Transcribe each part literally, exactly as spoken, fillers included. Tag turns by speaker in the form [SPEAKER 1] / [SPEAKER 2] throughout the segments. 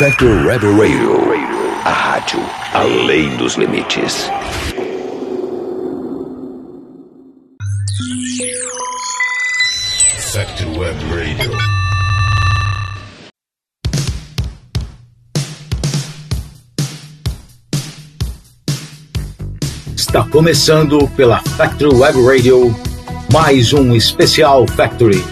[SPEAKER 1] Factor Web Radio, a rádio além dos limites. Factor Web Radio.
[SPEAKER 2] Está começando pela Factory Web Radio, mais um especial Factory.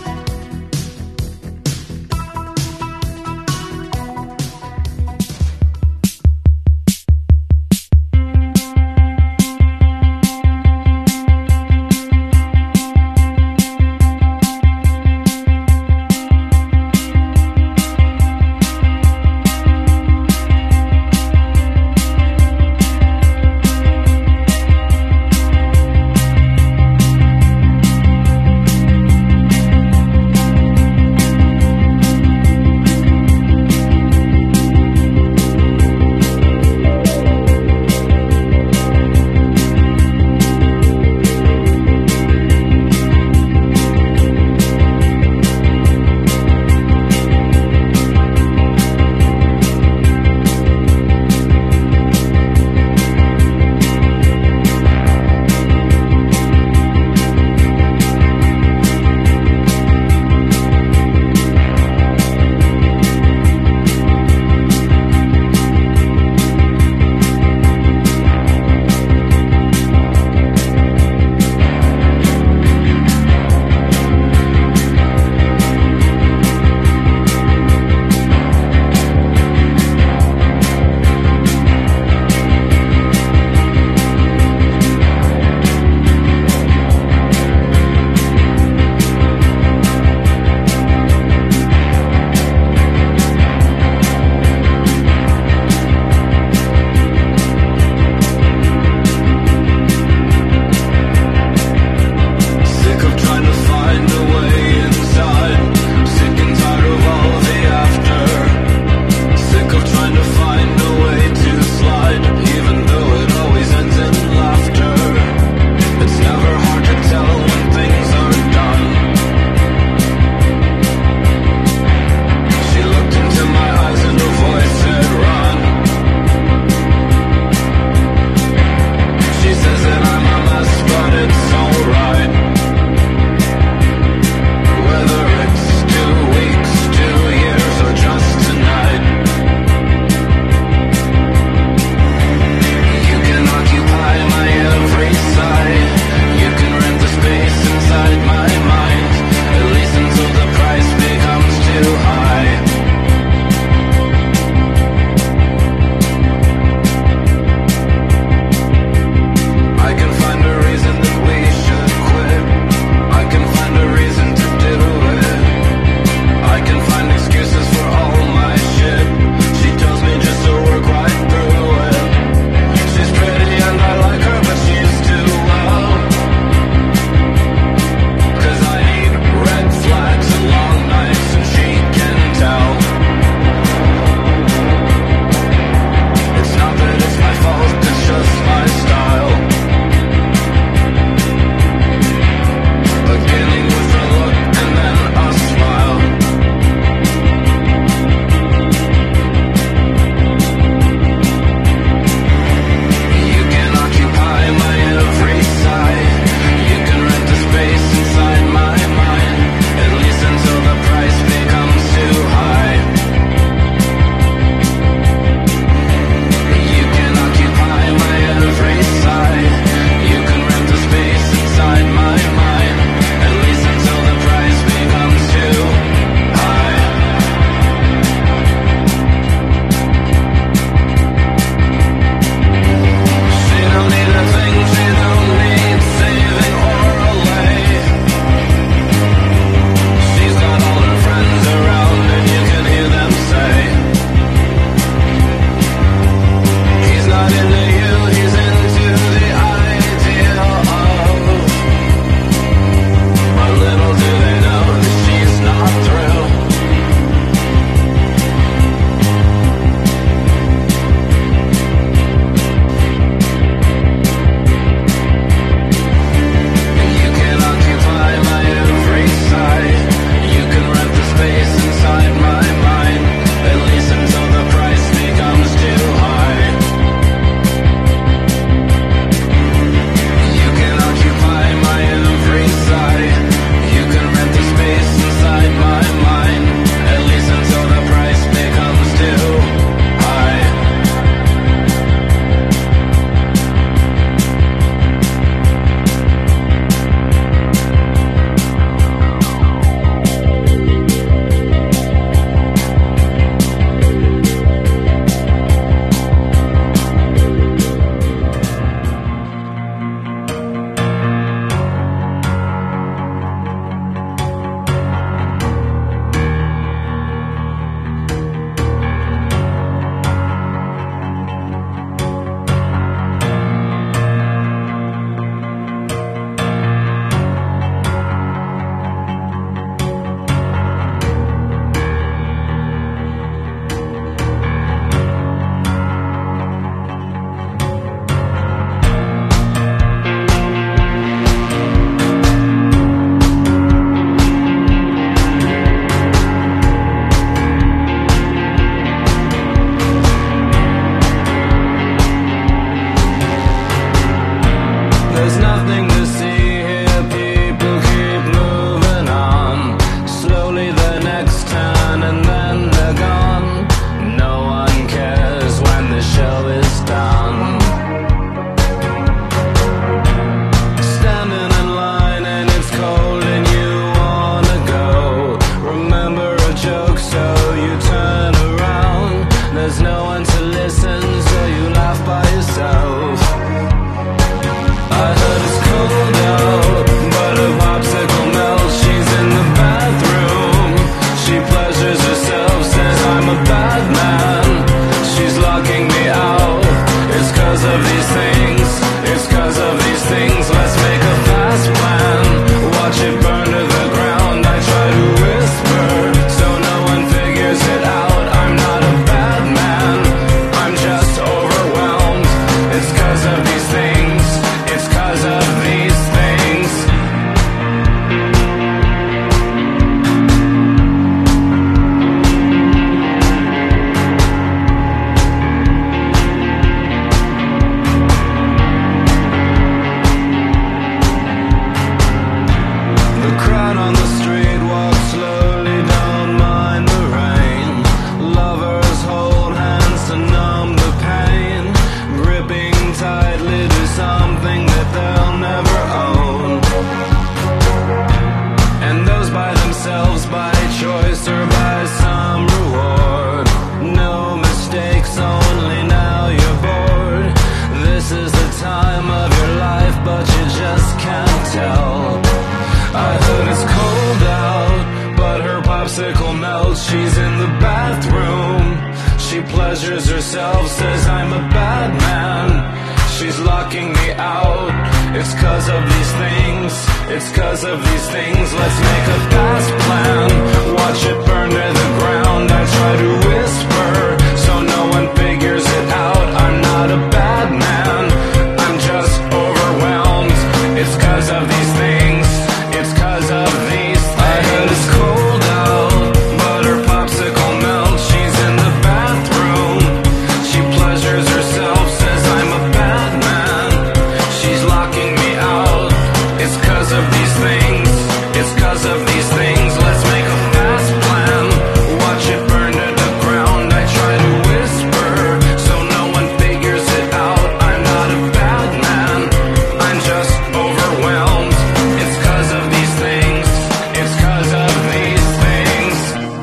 [SPEAKER 3] pleasures herself, says I'm a bad man. She's locking me out. It's cause of these things, it's cause of these things. Let's make a fast plan, watch it burn to the ground. I try to whisper, so no one figures it out. I'm not a bad man, I'm just overwhelmed. It's cause of these things, it's cause of these things. I heard it's cold out, but her popsicle melts. She's in the bathroom, she pleasures herself, says I'm a bad man. She's locking me out. It's cause of these things, it's cause of these things. Let's make a fast plan, watch it burn to the ground. I try to whisper, so no one figures it out. I'm not a bad man, I'm just overwhelmed. It's cause of these things, it's cause of these things.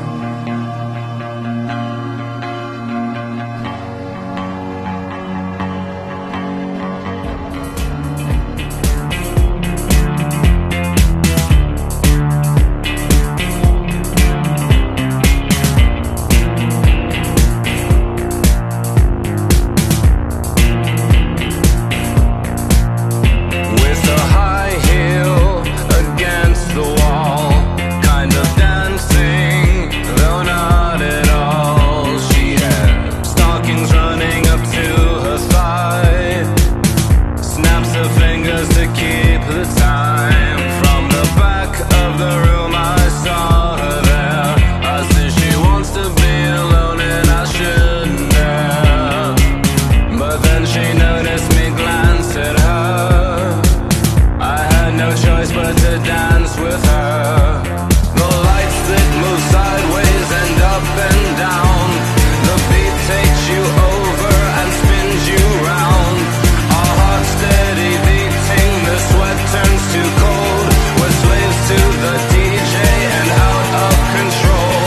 [SPEAKER 3] With a high heel against the wall, kind of dancing, though not at all. She had stockings running up to her thigh, snaps her fingers to keep the time. From the back of the room I saw her there. I said she wants to be alone and I shouldn't dare. But then she noticed me glance at her. I had no choice but to dance with her. The lights that move sideways and up and down. The beat takes you over and spins you round. Our hearts steady beating, the sweat turns to cold. We're slaves to the D J and out of control.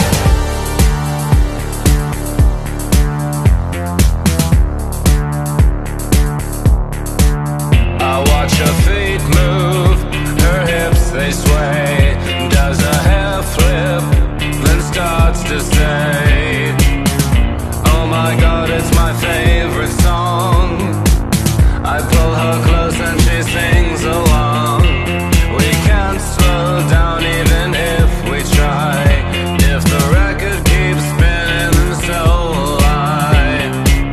[SPEAKER 3] I watch her feet move, her hips they sway. Does her hair flip, then starts to say, oh my god, it's my favorite song. I pull her close and she sings along. We can't slow down even if we try. If the record keeps spinning, so will I.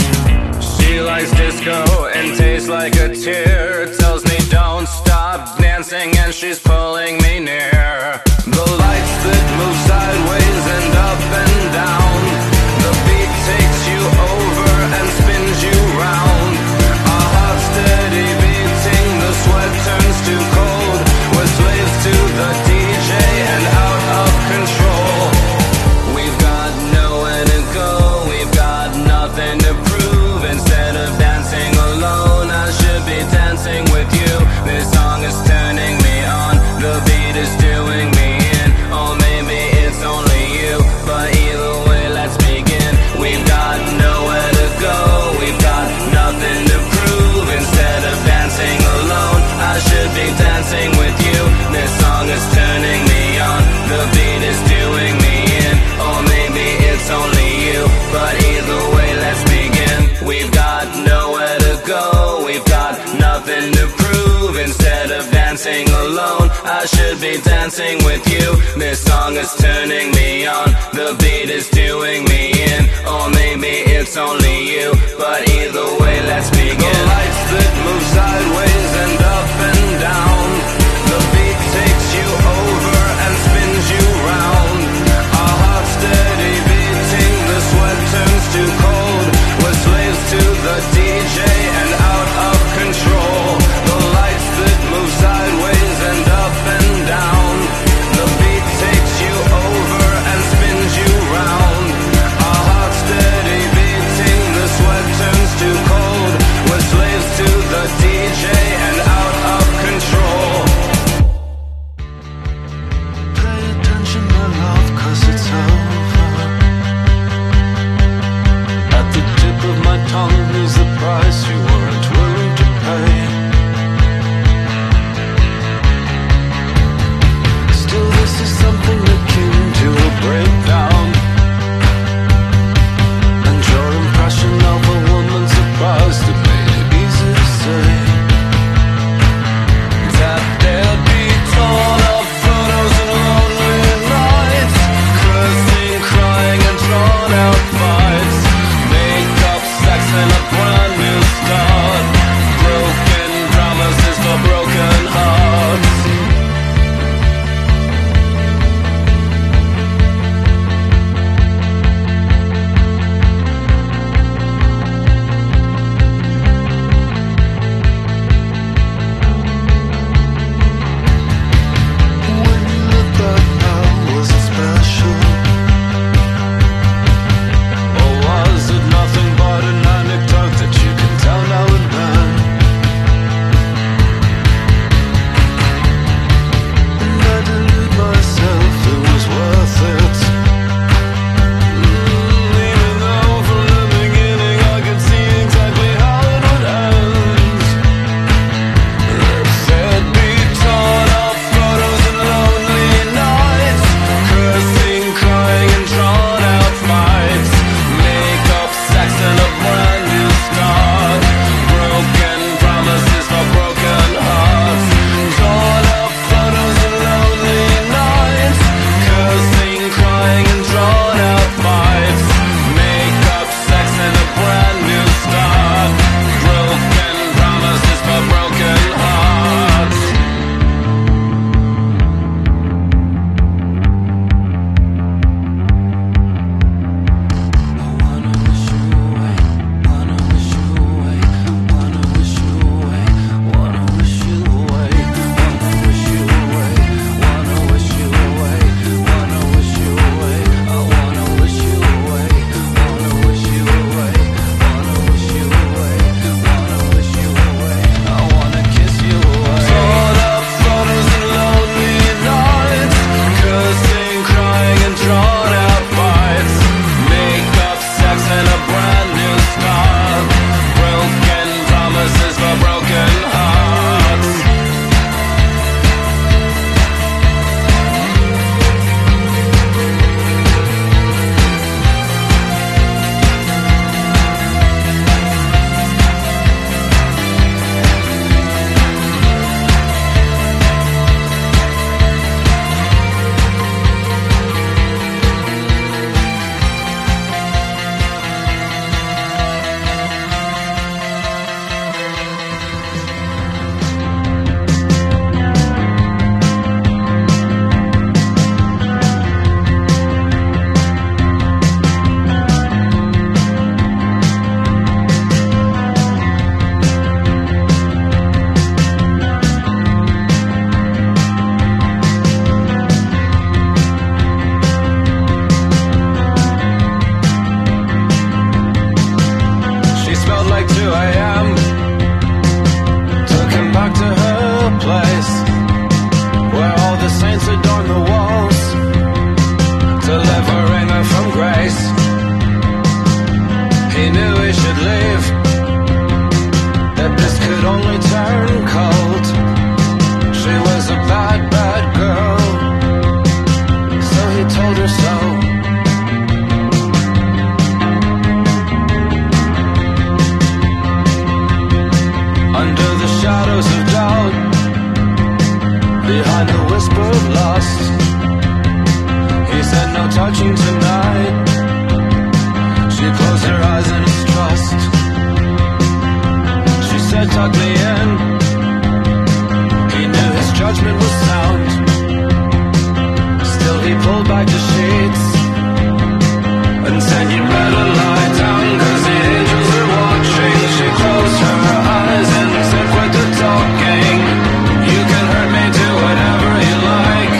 [SPEAKER 3] She likes disco and tastes like a tear. Tells me don't stop dancing and she's pulling me near. The lights that move sideways and up and down. The beat takes you over and spins you round. Our hearts steady beating, the sweat turns to cold. We're slaves to the D J and out of control. We've got nowhere to go, we've got nothing to prove. Instead of dancing alone, I should be dancing with you. This song is turning me on, the beat is doing me in. Or maybe it's only you, but either way, let's begin. We've got nowhere to go, we've got nothing to prove. Instead of dancing alone, I should be dancing with you. This song is turning me on, the beat is doing me in. Or maybe it's only you, but either way, let's begin. We've got nowhere to go, we've got nothing to prove. Instead of dancing alone, I should be dancing with you. This song is turning me on, the beat is doing me in. Or maybe it's only you, but either way, let's begin. The lights that move sideways and up and down. The beat takes you over and spins you round. Our hearts steady beating, the sweat turns to cold. We're slaves to the D J and out of control. The lights that move sideways and up and down. The beat takes you over and spins you round. Our hearts steady beating, the sweat turns to cold. We're slaves to the D J and out two a.m. Took him back to her place, where all the saints adorn the walls, delivering her from grace. He knew he should leave, that this could only turn cold. She was a bad, bad girl, so he told her so. Under the shadows of doubt, behind the whisper of lust, he said no touching tonight. She closed her eyes in his trust. She said tuck me in. He knew his judgment was sound. Still he pulled back the sheets and said you better lie down, cause the angels are watching. She closed her eyes and said quit the talking. You can hurt me, do whatever you like.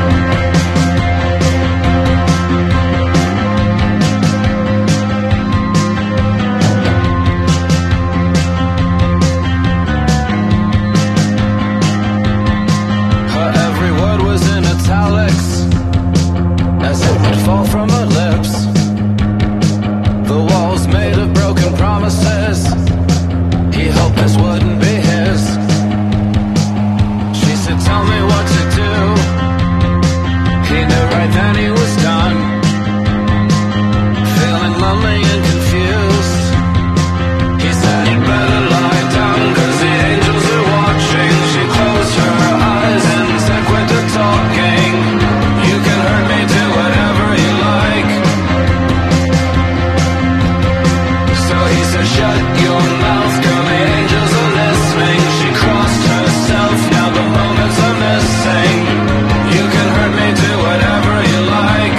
[SPEAKER 3] Her every word was in italics, as it would fall from her lips. The walls made of broken promises, he hoped this wouldn't be his. She said tell me what to do. He knew right then he was done, feeling lonely and confused. He said you better lie down, cause the angels are watching. She closed her eyes and said quit the talking. You can hurt me, do whatever you like. So he said shut your mouth, girl, the angels are listening. She crossed herself, now the moments are missing. You can hurt me, do whatever you like.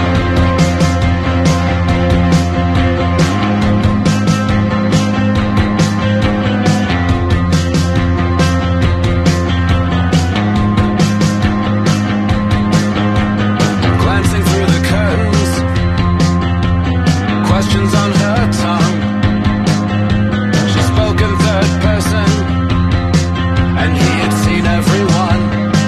[SPEAKER 3] Glancing through the curtains, questions on her tongue. She spoke in third person, and he had seen everyone.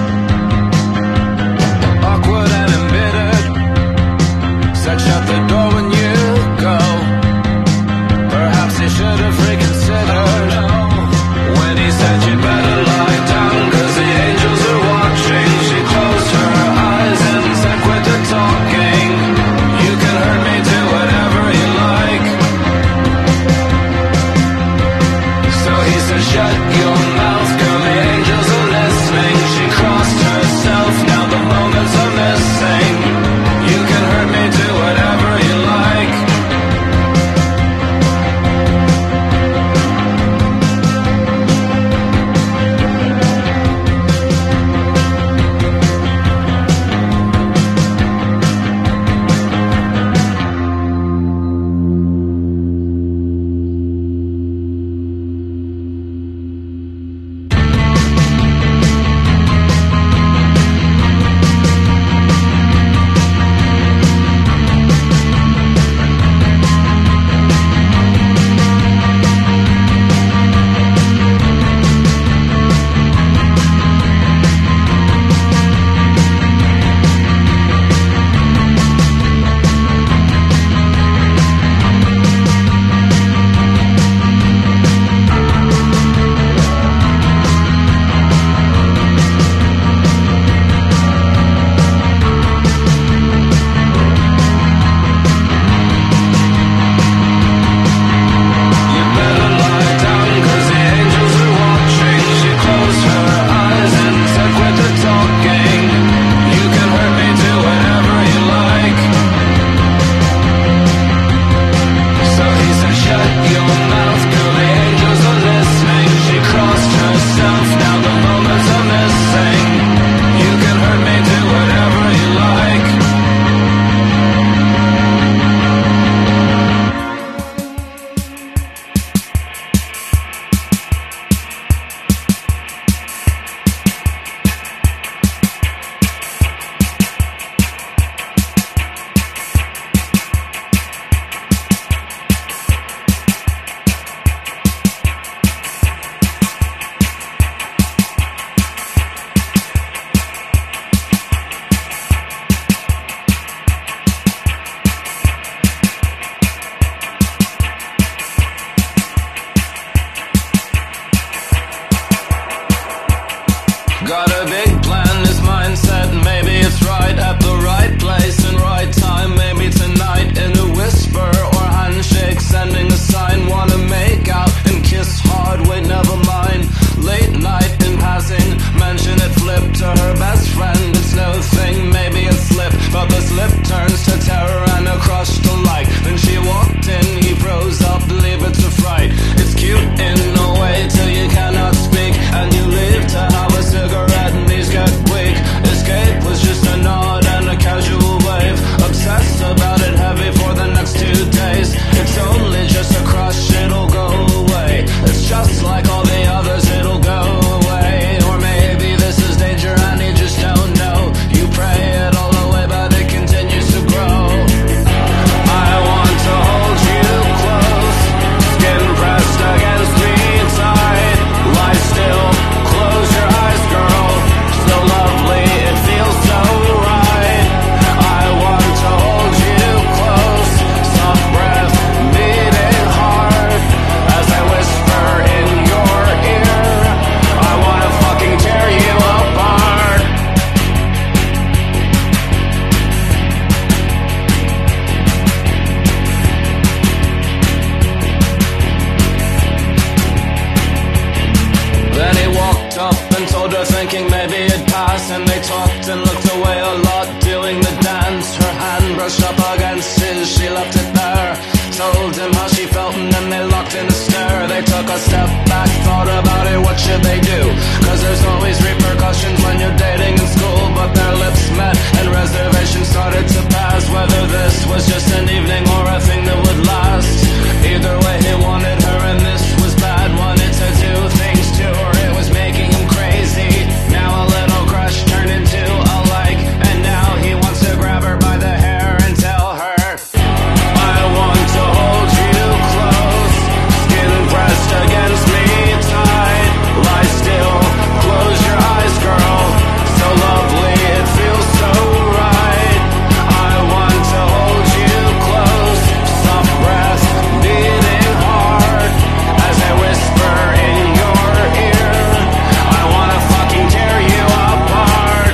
[SPEAKER 3] Awkward and embittered, said shut the door when you go. Perhaps he should have reconsidered when he said you better lie down, cause the angels are watching. She closed her eyes and said quit the talking. You can hurt me, do whatever you like. told him how she felt and then they locked in a stare. They took a step back, thought about it, what should they do? Cause there's always repercussions when you're dating in school. But their lips met and reservations started to pass, whether this was just an evening or a thing that would last. Either way he wanted her and this was bad. Wanted to do things to her, it was making him crazy. Now a little crush turned into a like, and now he wants to grab her by the hair and tell her, I want to hold you close, skin pressed against me tight, lie still, close your eyes girl, so lovely it feels so right. I want to hold you close, soft breath beating hard, as I whisper in your ear, I wanna fucking tear you apart.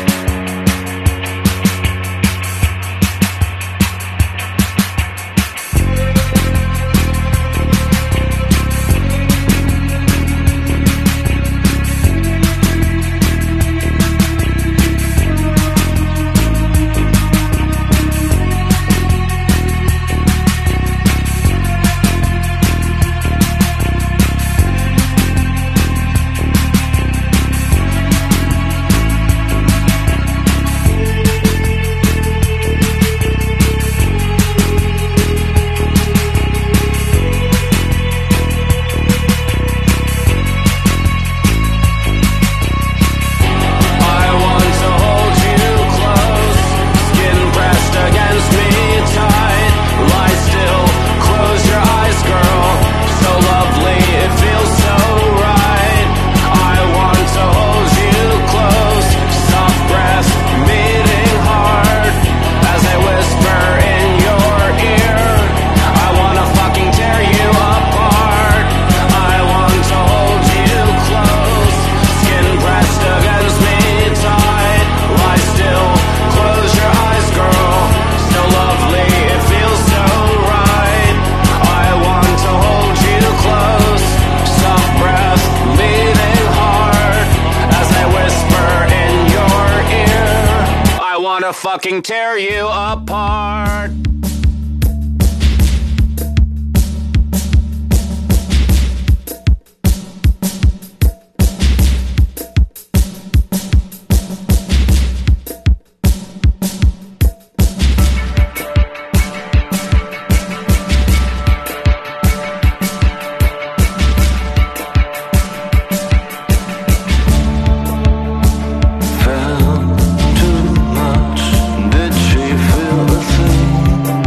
[SPEAKER 3] Fucking tear you apart.
[SPEAKER 4] Felt too much. Did she feel the same?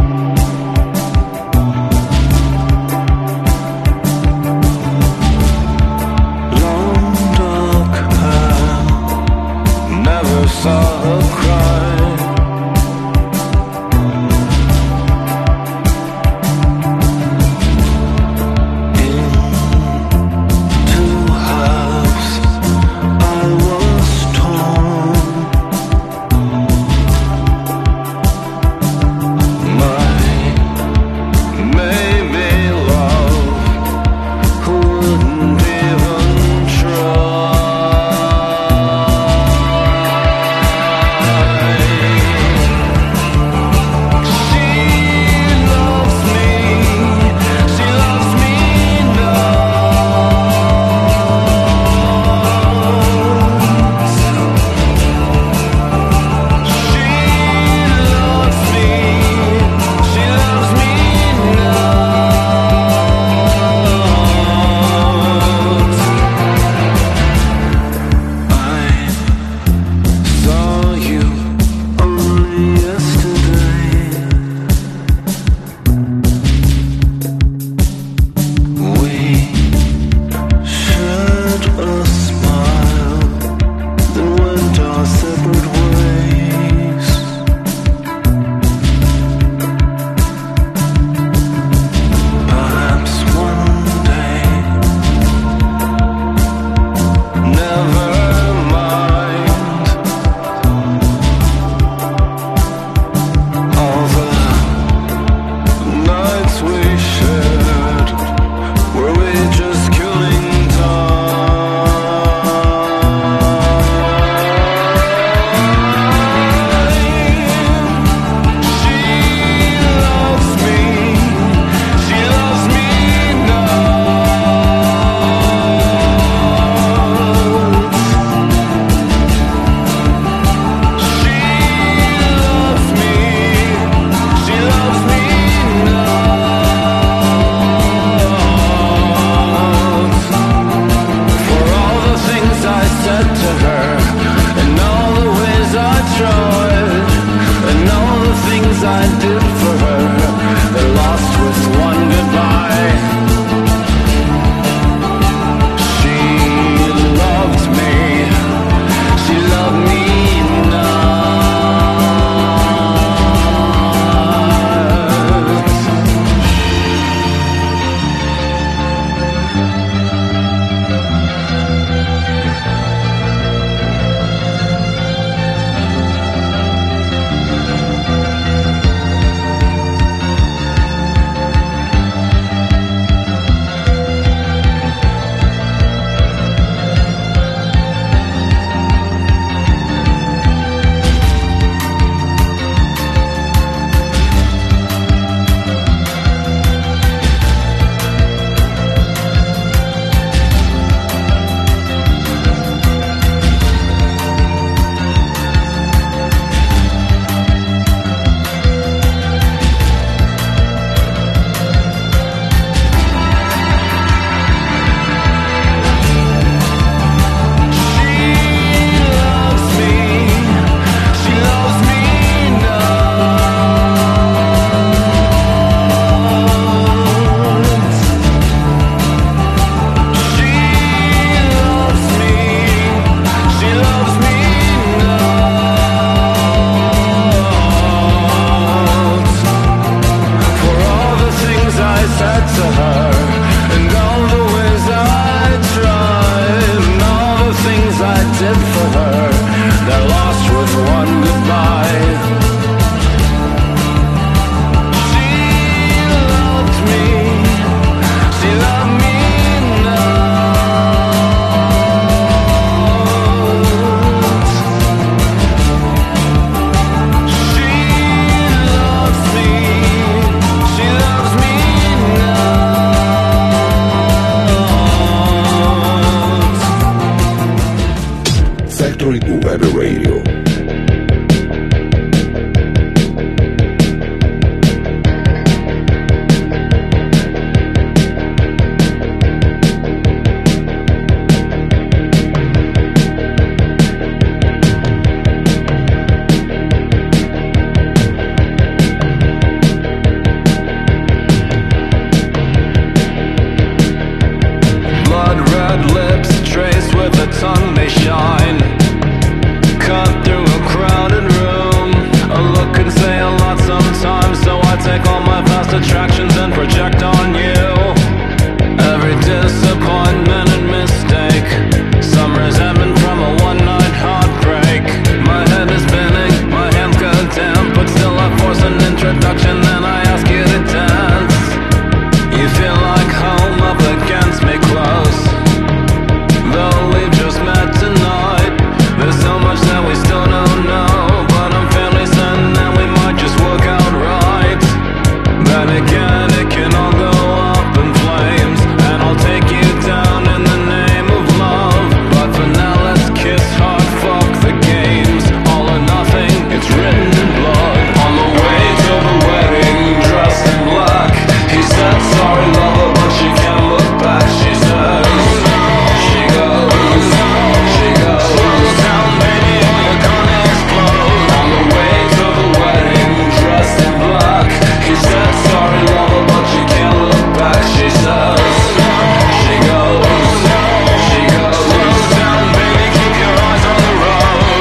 [SPEAKER 3] and project on you every disappointment and mistake, some resentment from a one-night heartbreak. My head is spinning, my hands condemned, but still I force an introduction and I ask you to dance. You feel like home up against me close, though we've just met tonight. There's so much that we still don't know, but I'm fairly certain that we might just work out right. Then again, it can all go up in flames, and I'll take you down in the name of love. But for now, let's kiss hard, fuck the games. All or nothing, it's written in blood. On the way to the wedding, dressed in black, he said, sorry lover, but she can't look back. She says, she goes, she goes down, baby, or you're gonna explode. On the way to the wedding, dressed in black, he said, sorry lover, but you can't look back. She says, she goes, she goes down, baby, keep your eyes on the road.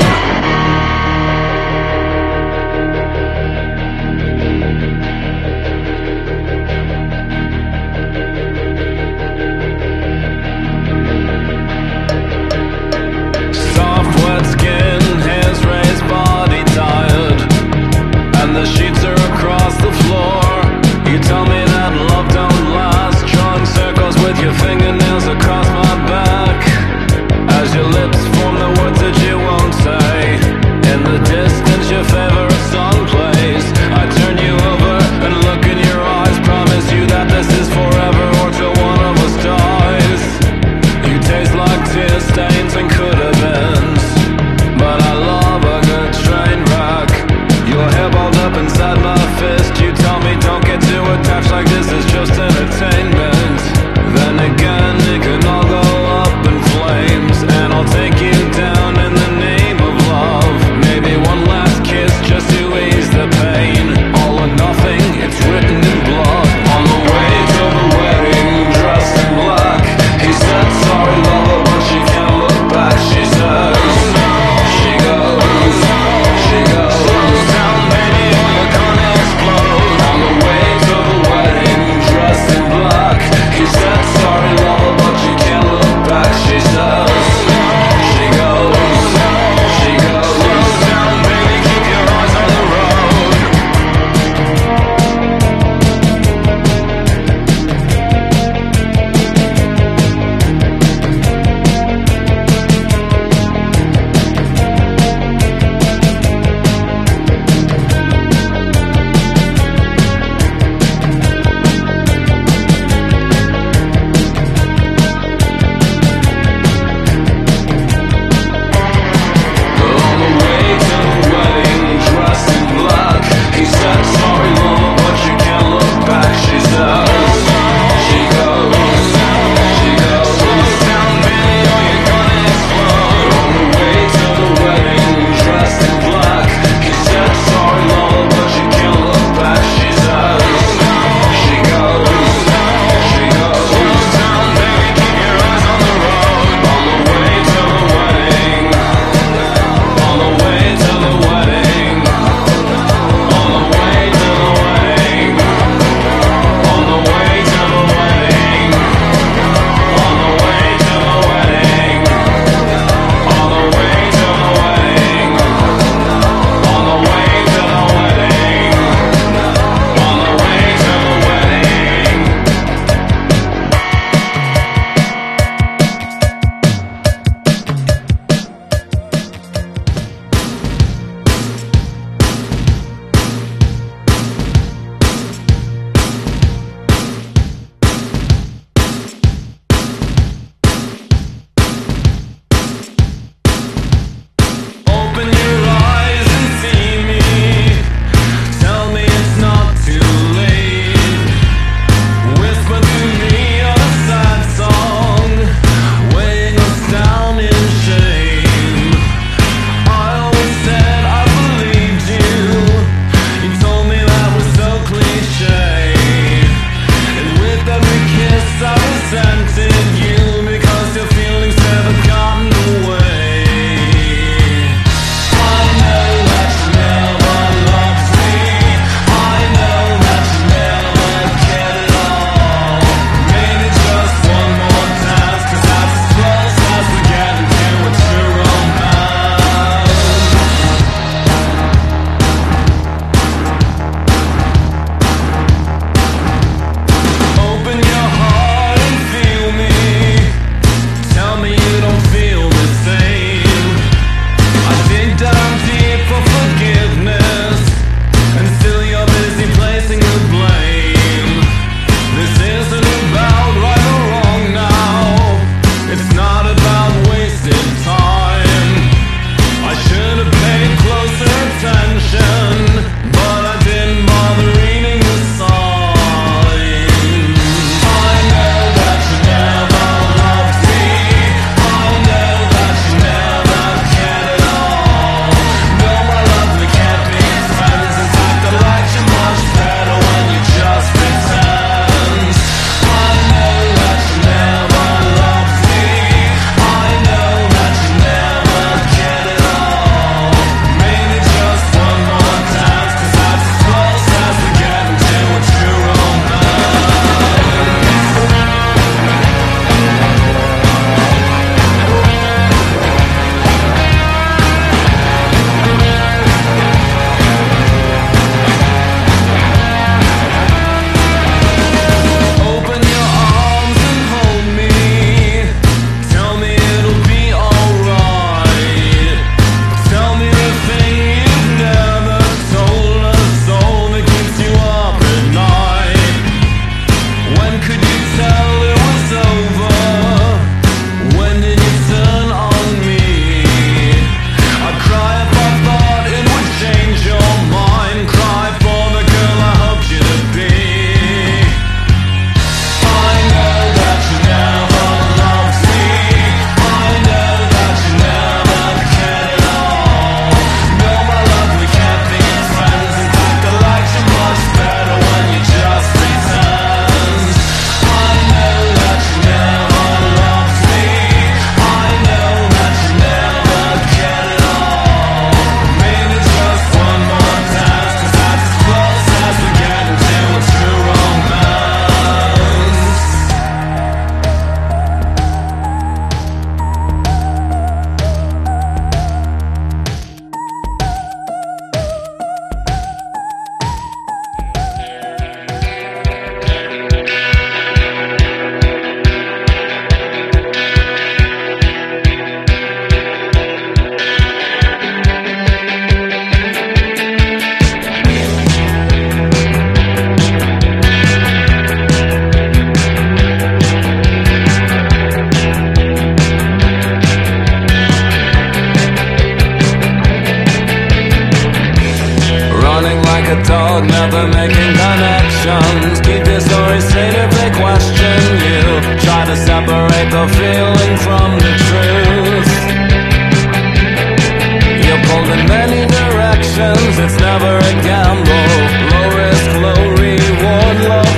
[SPEAKER 3] Soft wet skin, his raised body tired, and the sheets are across the floor. You tell me that love don't last, drawing circles with your fingernails across my back, as your lips form the words that you won't say. In the distance your favorite song plays. I turn you over and look in your eyes, promise you that this is forever or till one of us dies. You taste like tear stains and could have beens, but I love a good train wreck. Your hair balled up inside my fist. You tell me don't get too attached, like this is just entertainment. Then again, it can all go up in flames, and I'll take you down in the name of love. Maybe one last kiss just to ease the pain. All or nothing, it's written in blood. On the way to the wedding, dressed in black, he said, sorry lover, but she can't look back. She says, she goes, she goes down, baby, or you're gonna explode. On the way to the wedding, dressed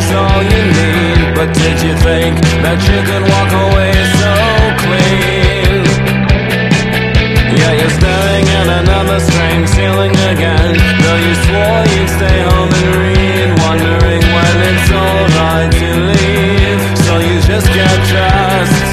[SPEAKER 3] it's all you need. But did you think that you could walk away so clean? Yeah, you're staring at another strange ceiling again, though you swore you'd stay home and read, wondering when it's alright to leave. So you just get dressed.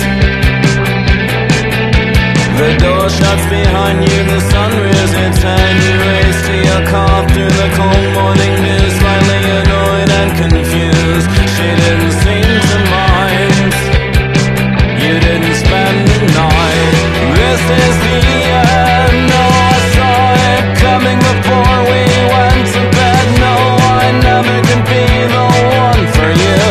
[SPEAKER 3] The door shuts behind you, the sun rears its head. You race to your car through the cold morning dew, slightly annoyed and confused. She didn't seem to mind. You didn't spend the night. This is the end. No, I saw it coming before we went to bed. No, I never can be the one for you.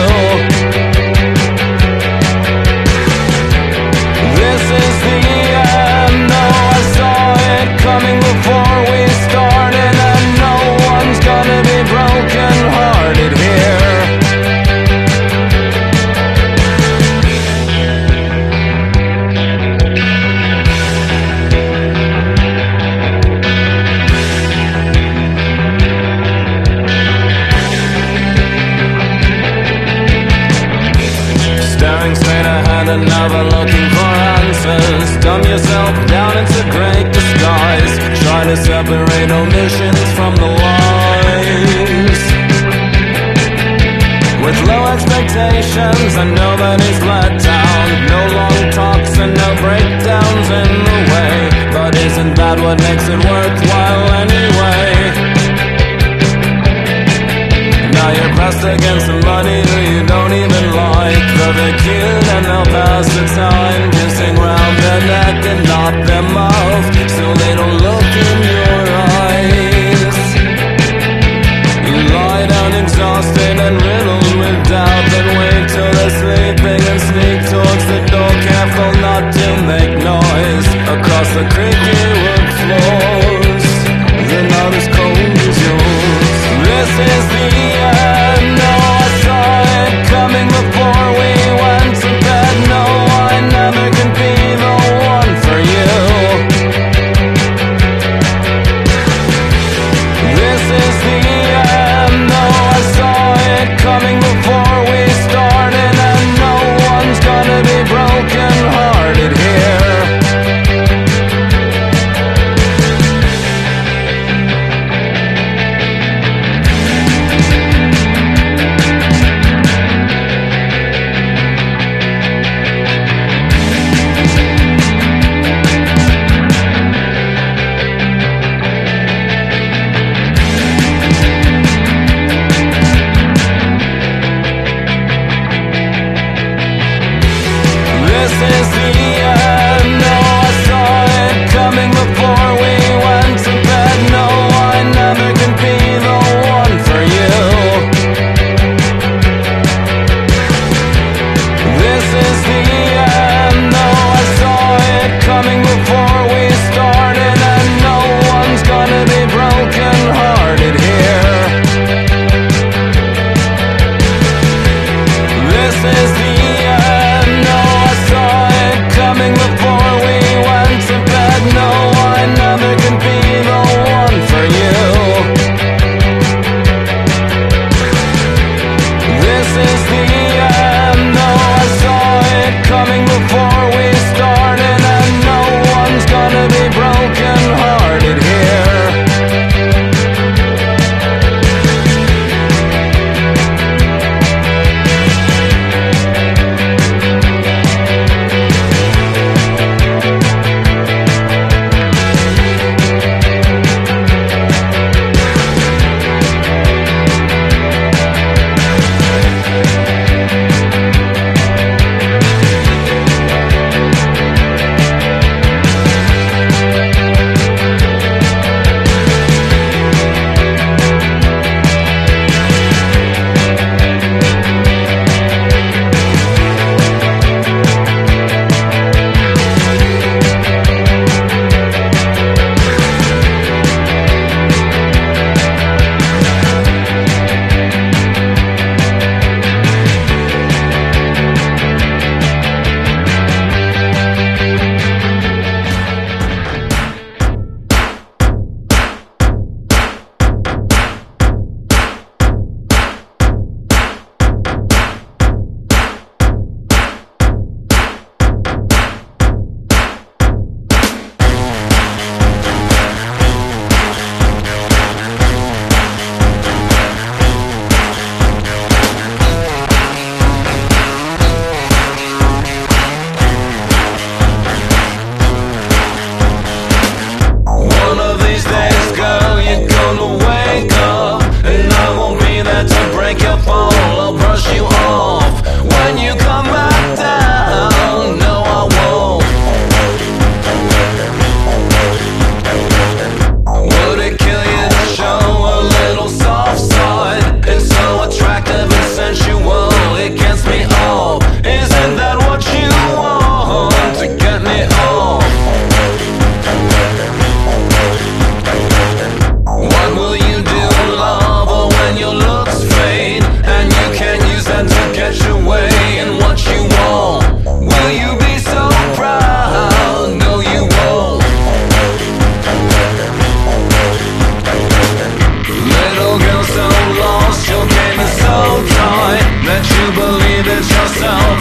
[SPEAKER 3] This is the end. No, I saw it coming before we started, and no one's gonna be broken hearted here. Staring straight ahead and never looking for answers. Dumb yourself down into great disguise. Try to separate omissions from the lies. With low expectations and nobody's let down. No long talks and no breakdowns in the way. But isn't that what makes it worthwhile anyway? Now you're pressed against somebody who you don't even like. Though they're cute and they'll pass the time, kissing round their neck and not their mouth, so they don't look in your eyes. You lie down exhausted and riddled with doubt, then wait till they're sleeping and sneak towards the door, careful not to make noise. Across the creaky wood floors, the night is cold as yours. This is the end. No, I saw it coming before we went to bed. No, I never can be the one for you.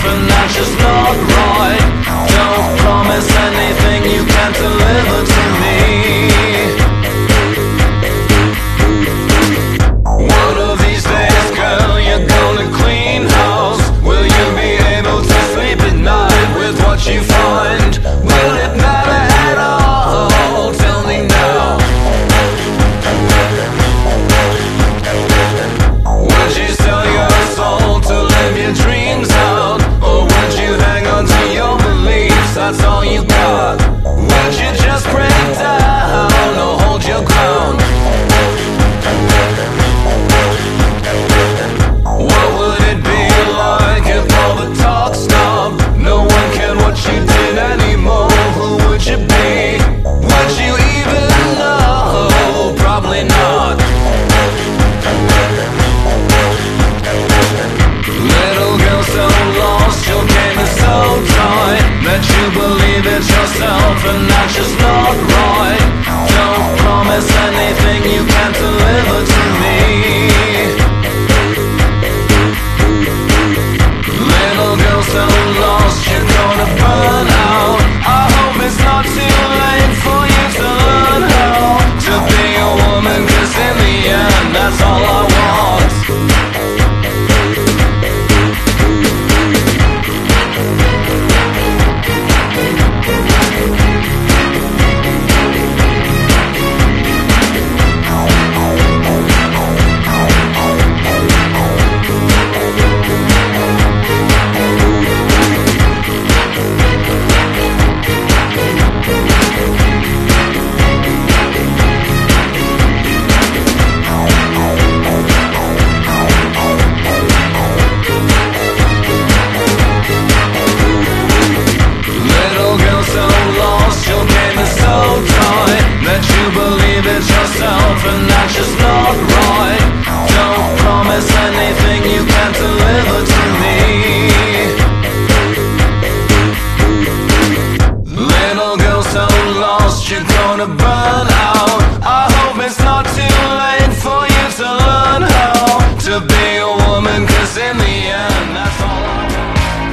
[SPEAKER 3] and that's just not right. Don't promise anything you can't deliver to me. One of these days, girl, you're gonna clean house. Will you be able to sleep at night with what you find? Will it matter at all? Tell me now. Would you sell your soul to live your dreams out? Or would you hang on to your beliefs? That's all you got. Would you just break down or hold your ground? What would it be like if all the talk stopped? No one cared what you did anymore. Who would you be? Would you even know? Probably not. Little girl so lost, your game is so tight that you believe it yourself, and that's just not right. Don't promise anything you can't deliver to me. Little girl so lost, you're gonna burn out. I hope it's not too late for you to learn how to be a woman, 'cause in the end, that's all I want. That you believe it yourself, and that's just not right. Don't promise anything you can't deliver to me. Little girl so lost, you're gonna burn out. I hope it's not too late for you to learn how to be a woman, 'cause in the end, that's all I want.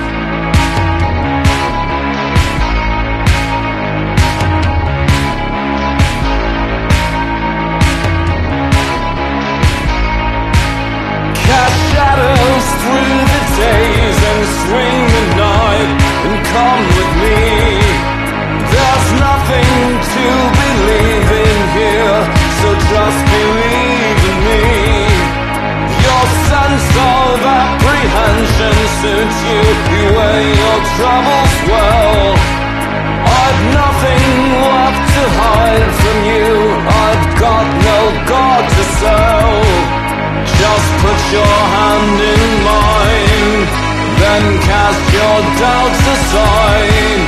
[SPEAKER 3] Shadows through the days and swing the night, and come with me. There's nothing to believe in here, so just believe in me. Your sense of apprehension suits you, you weigh your troubles well. I've nothing left to hide from you, I've got no God to sell. Just put your hand in mine, then cast your doubts aside.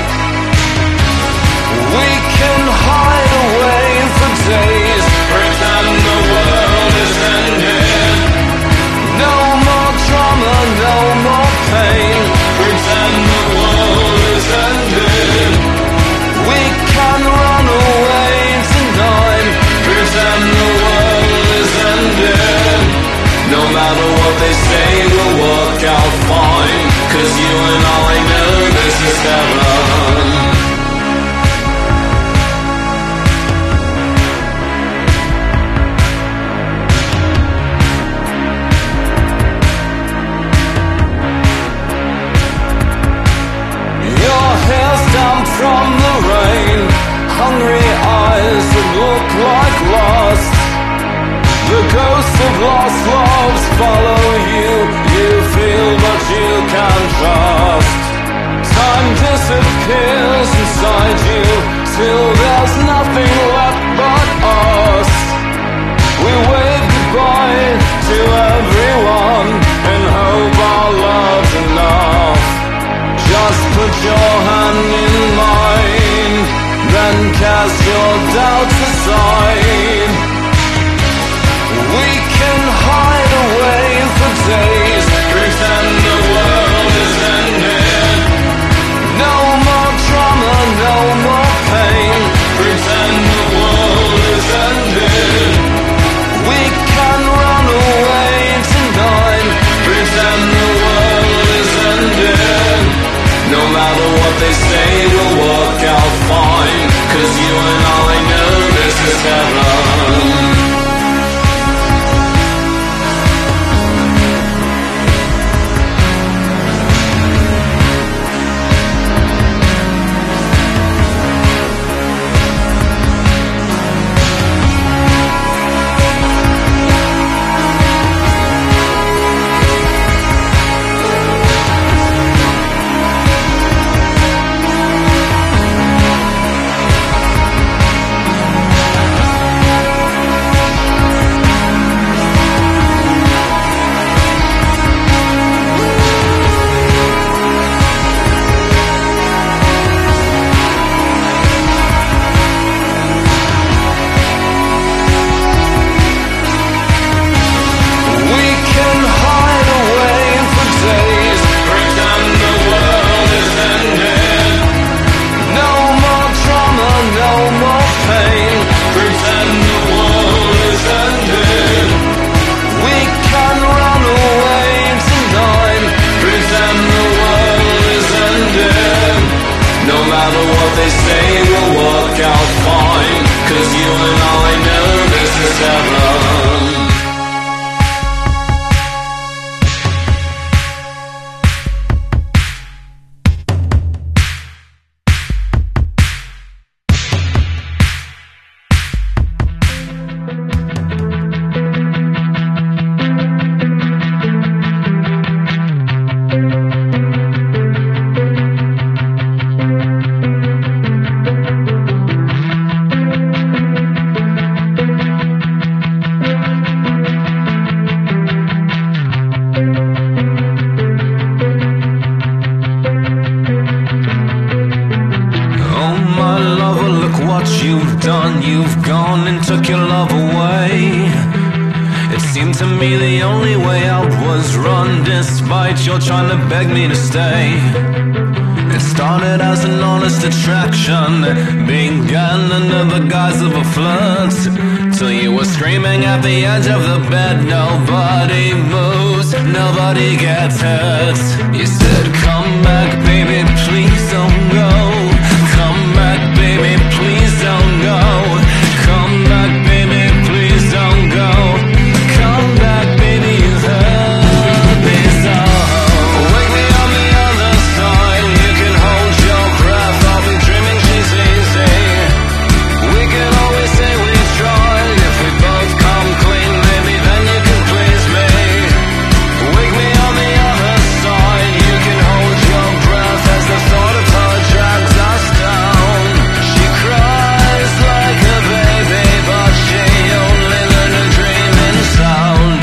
[SPEAKER 3] We can hide away for days, pretend the world is ending. No more drama, no more pain, pretend the world is ending. We can run away tonight, pretend the world is ending. No matter what they say, we'll work out fine, 'cause you and I know this is heaven. Your hair's damp from the rain, hungry eyes that look like lust. The ghosts of lost loves follow you. You feel but you can't trust. Time disappears inside you till there's nothing left but us. We wave goodbye to everyone and hope our love's enough. Just put your hand in mine, then cast your doubts aside. We can hide away for days, pretend the world is ending. No more drama, no more pain, pretend the world is ending. We can run away tonight, pretend the world is ending. you've gone and took your love away. It seemed to me the only way out was run, despite your trying to beg me to stay. It started as an honest attraction, began under the guise of a flirt, till you were screaming at the edge of the bed, nobody moves, nobody gets hurt. You said, come back baby, please don't go. Come back baby, please don't go. Come back baby, please don't go. Come back baby, you hurt me so. Wake me on the other side, you can hold your breath, I'll be dreaming she's easy. We can always say we tried, if we both come clean, maybe then you can please me. Wake me on the other side, you can hold your breath as the thought of her drags us down. She cries like a baby, but she only learned to dream in sound.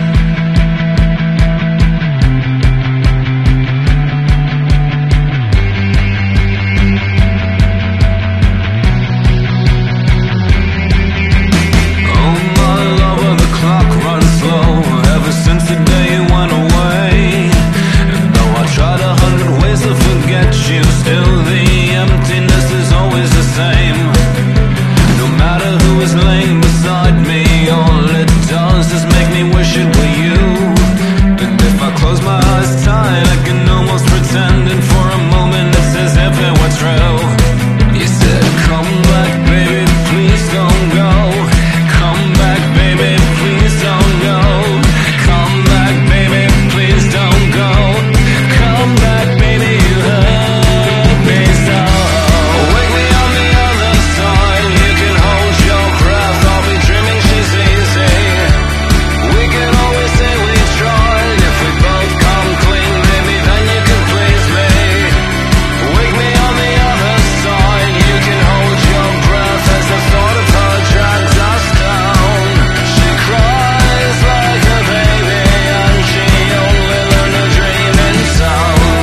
[SPEAKER 3] Oh my lover, the clock runs slow, ever since the day you went away. And though I tried a hundred ways to forget you, still the emptiness is always the same. No matter who is laying beside me, all it does is make me wish it were you. And if I close my eyes tight, I can almost pretend, and for a moment it's as if it were true. You said, come back baby, please don't go. Come back baby, please don't go. Come back baby, please don't go. Come back baby, you hurt me so. Wake me on the other side, you can hold your breath, I'll be dreaming she's easy. We can always say we tried, if we both come clean, maybe then you can please me. Wake me on the other side, you can hold your breath as the thought of her drags us down. She cries like a baby, and she only learned to dream in sound.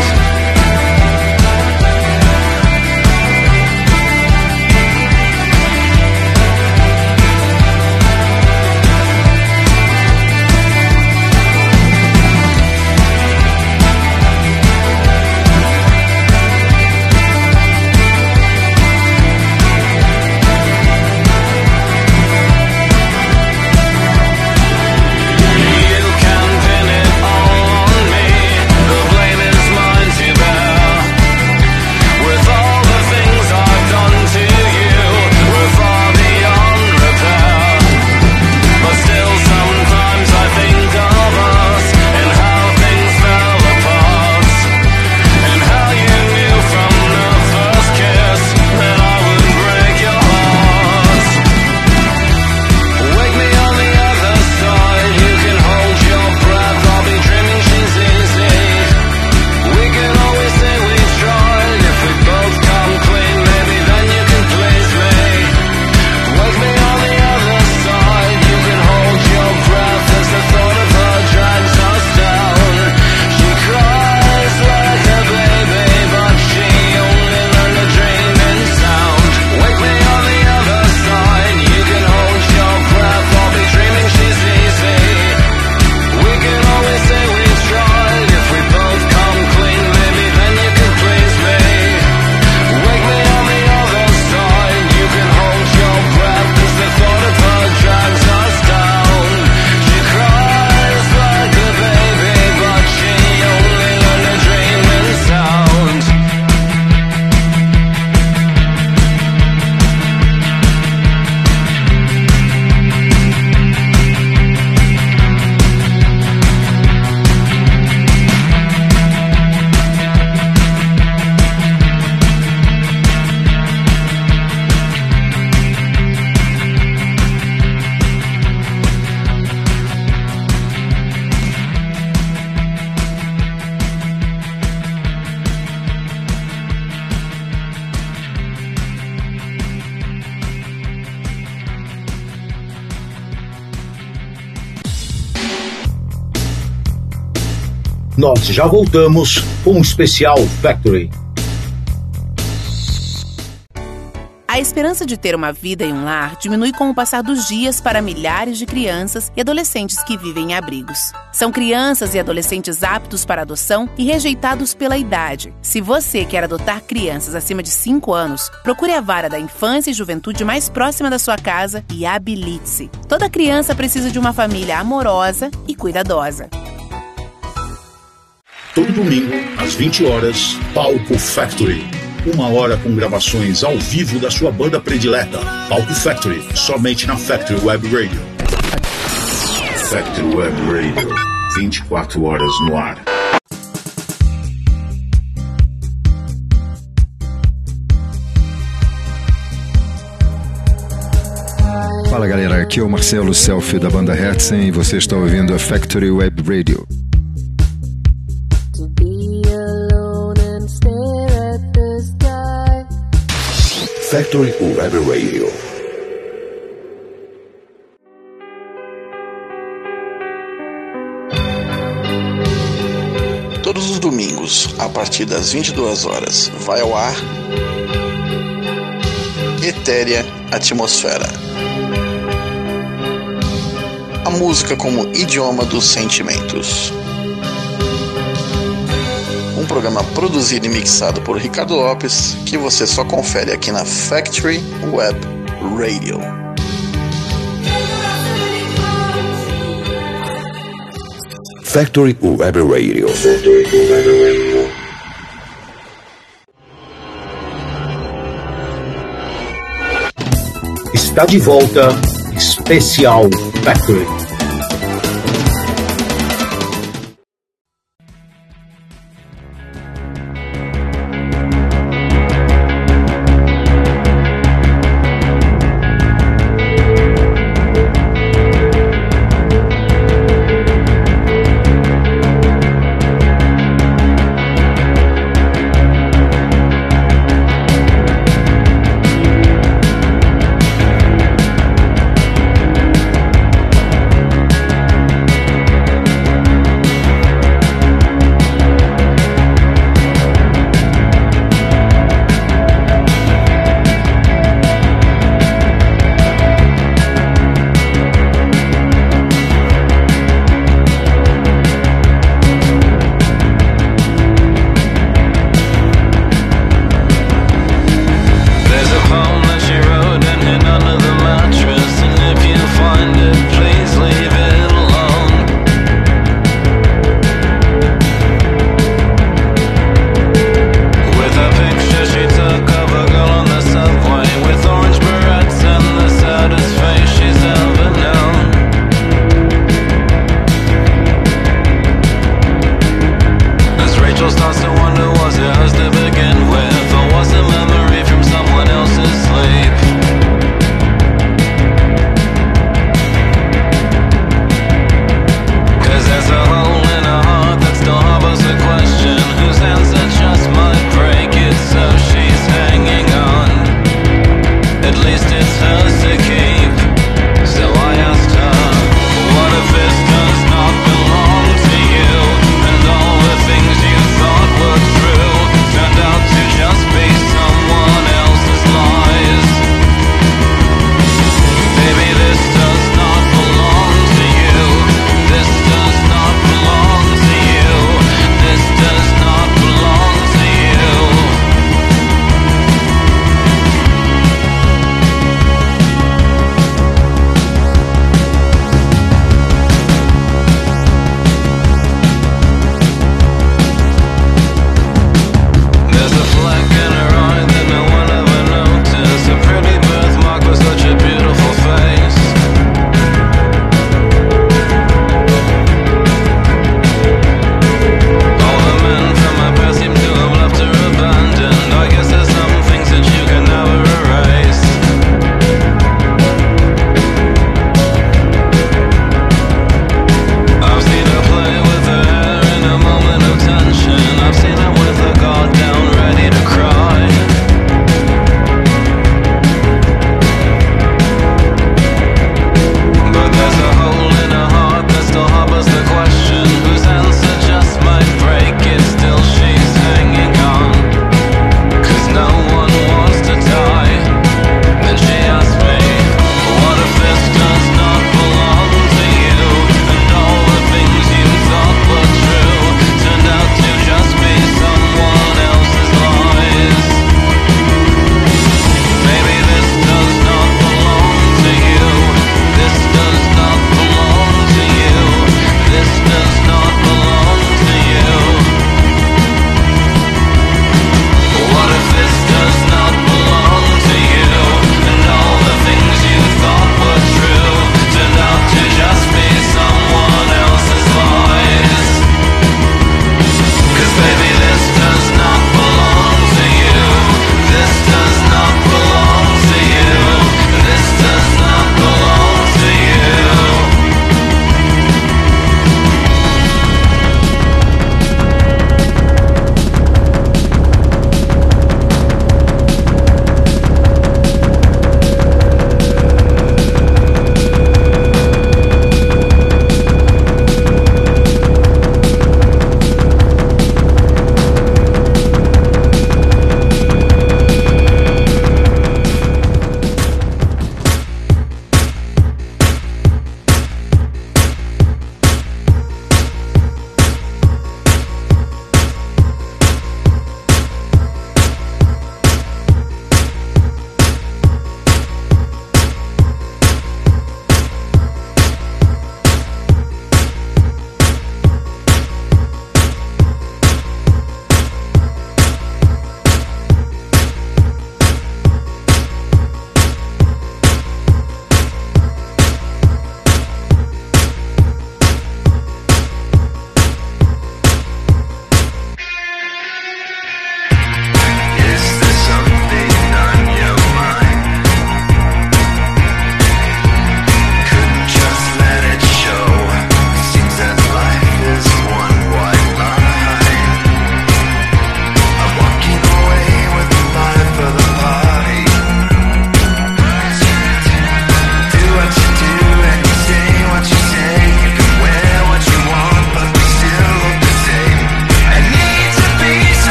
[SPEAKER 3] You can pin it all on me, the blame is mine to bear. With all the things I've done to you, we're far beyond repair. But still sometimes I think of us, and how things fell apart, and how you knew from the first kiss that I would break your heart. Wake me on the other side, you can hold your breath, I'll be dreaming she's easy. We can always say we tried, if we both come clean, maybe then you can please me. Wake me on the other side, you can hold your breath as the thought of her drags us down. She cries like a baby, but she only learned to dream in sound. Wake me on the other side, you can hold your breath, I'll be dreaming she's easy. We can always say we tried, if we both come clean, maybe then you can please me. Wake me on the other side, you can hold your breath as the thought of her drags us down. She cries like a baby, but she only learned to dream in sound.
[SPEAKER 2] Nós já voltamos com o especial Factory.
[SPEAKER 4] A esperança de ter uma vida e um lar diminui com o passar dos dias para milhares de crianças e adolescentes que vivem em abrigos. São crianças e adolescentes aptos para adoção e rejeitados pela idade. Se você quer adotar crianças acima de cinco anos, procure a vara da infância e juventude mais próxima da sua casa e habilite-se. Toda criança precisa de uma família amorosa e cuidadosa.
[SPEAKER 2] Todo domingo, às vinte horas, Palco Factory. Uma hora com gravações ao vivo da sua banda predileta. Palco Factory, somente na Factory Web Radio. Factory Web Radio, vinte e quatro horas no ar.
[SPEAKER 5] Fala galera, aqui é o Marcelo Selfie da banda Hertzen e você está ouvindo a Factory Web Radio.
[SPEAKER 1] Factory Web Radio.
[SPEAKER 6] Todos os domingos, a partir das vinte e duas horas, vai ao ar Etérea Atmosfera. A música como idioma dos sentimentos. Um programa produzido e mixado por Ricardo Lopes, que você só confere aqui na Factory Web Radio.
[SPEAKER 1] Factory Web Radio. Factory Web Radio.
[SPEAKER 2] Está de volta, Especial Factory.
[SPEAKER 3] What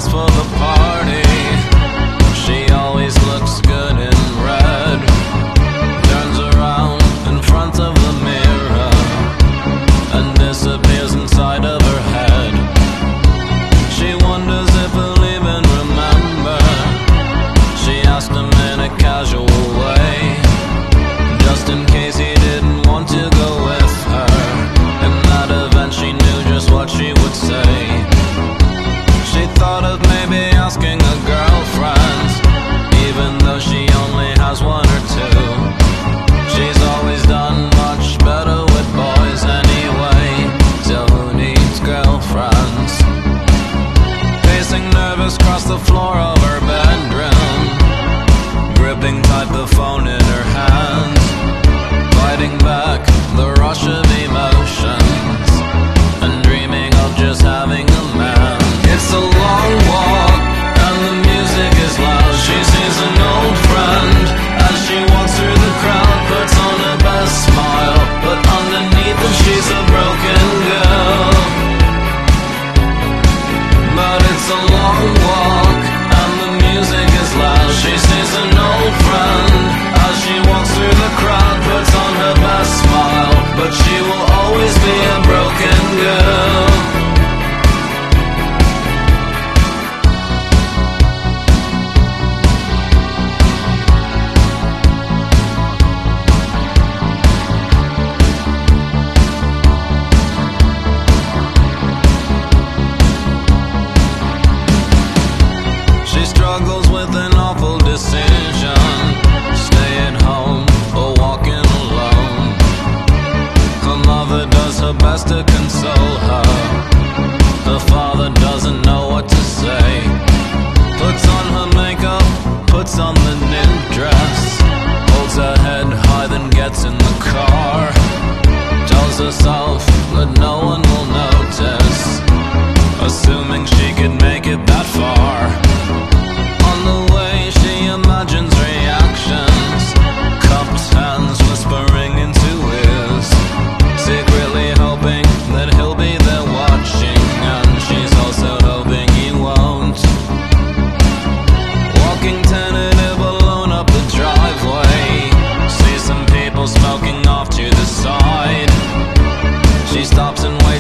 [SPEAKER 3] dress for the party. She always looks good in red. Turns around in front of the mirror and disappears inside of her head. She wonders if he'll even remember. She asked him in a casual way, just in case he didn't want to go with her. In that event she knew just what she would say. She thought of maybe asking a girlfriend, even though she only has one or two. She's always done much better with boys anyway, so who needs girlfriends? Pacing nervous across the floor of her bedroom, gripping tight the phone in her hand, fighting back the rush of emotions, and dreaming of just having a man. It's a long walk and the music is loud. She sees an old friend as she walks through the crowd, puts on her best smile, but underneath it she's a broken girl. But it's a long walk and the music is loud. She sees an old friend as she walks through the crowd, puts on her best smile, but she will always be a broken girl. She struggles with an awful decision, stay at home or walking alone. Her mother does her best to console her. Her father doesn't know what to say. Puts on her makeup, puts on the knit dress, holds her head high then gets in the car. Tells herself that no one will notice, assuming she could make it that far. On the way she imagines reactions, cupped hands whispering into his, secretly hoping that he'll be there watching, and she's also hoping he won't. Walking tentative alone up the driveway, see some people smoking off to the side. She stops and waits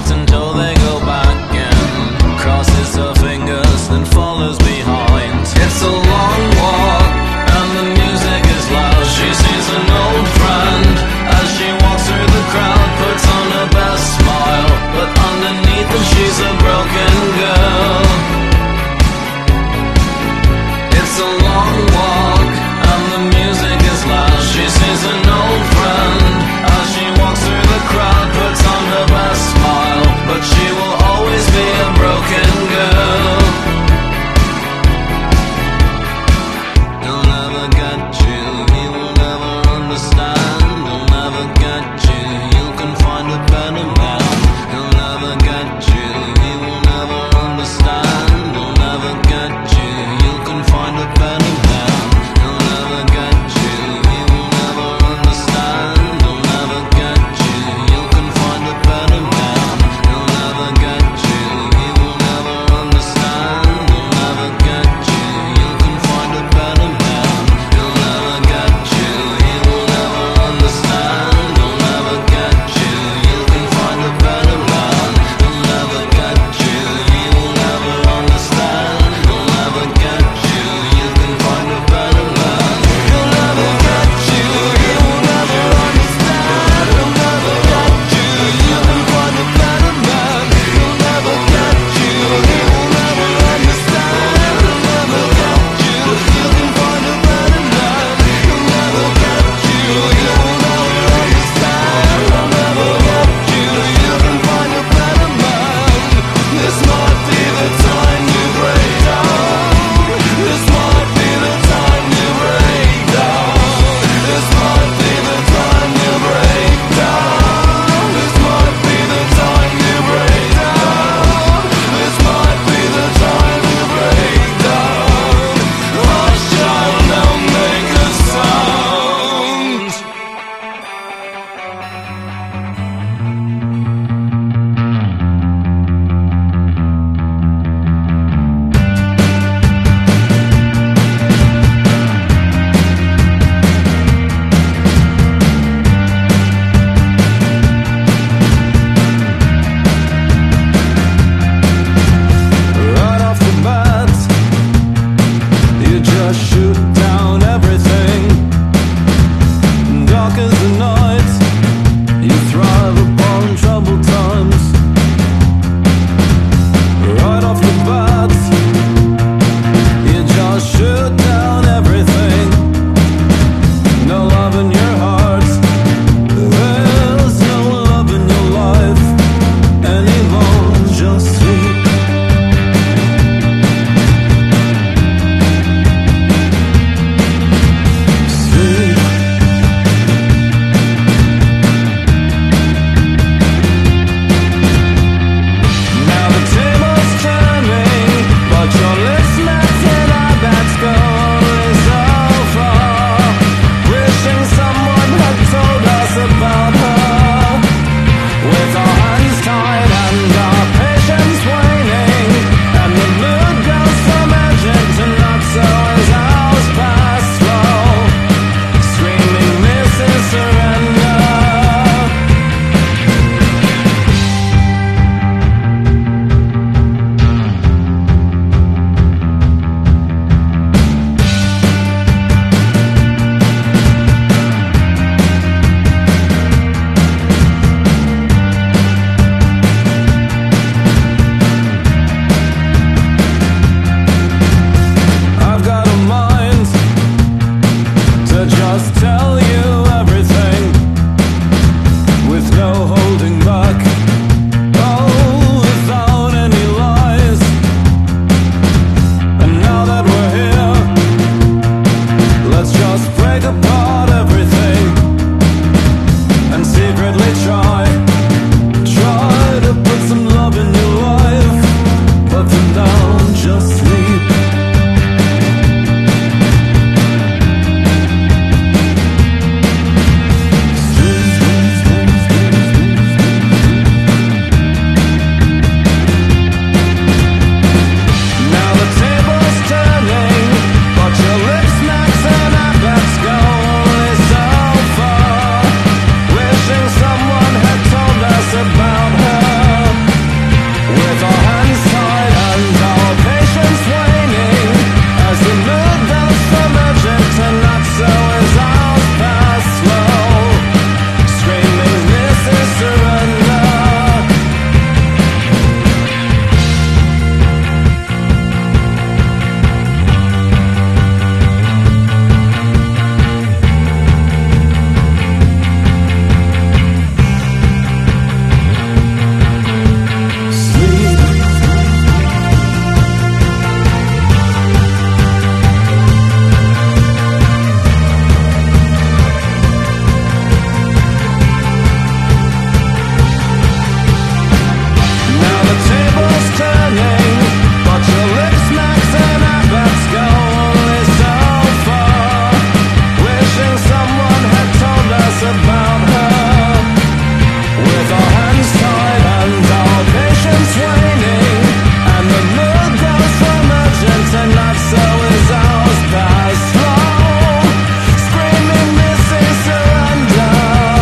[SPEAKER 3] turning, but your lips maxing up, let's go only so far. Wishing someone had told us about her. With our hands tied and our patience waning, and the mood grows from urgent and not so is ours past slow. Screaming this is surrender.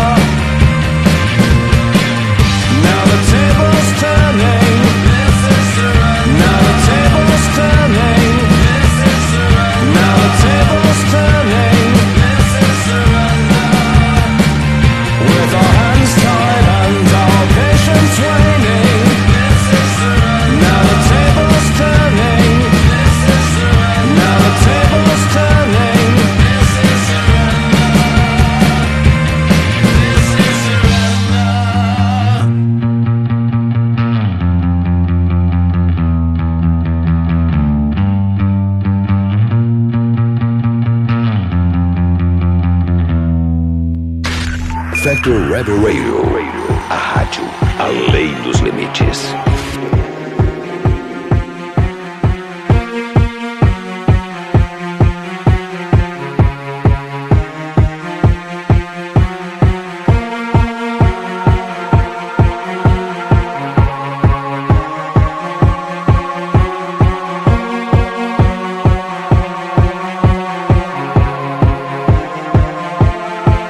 [SPEAKER 3] Now the table's turning. This is surrender. Now the table's turning. This is surrender. Now the table's turning. This is surrender. With our hands tied and our patience waning. This is surrender. Now the table's turning. This is surrender. Now the table's turning. This is surrender. This is surrender.
[SPEAKER 1] Factory Rebel Radio, a rádio além dos limites.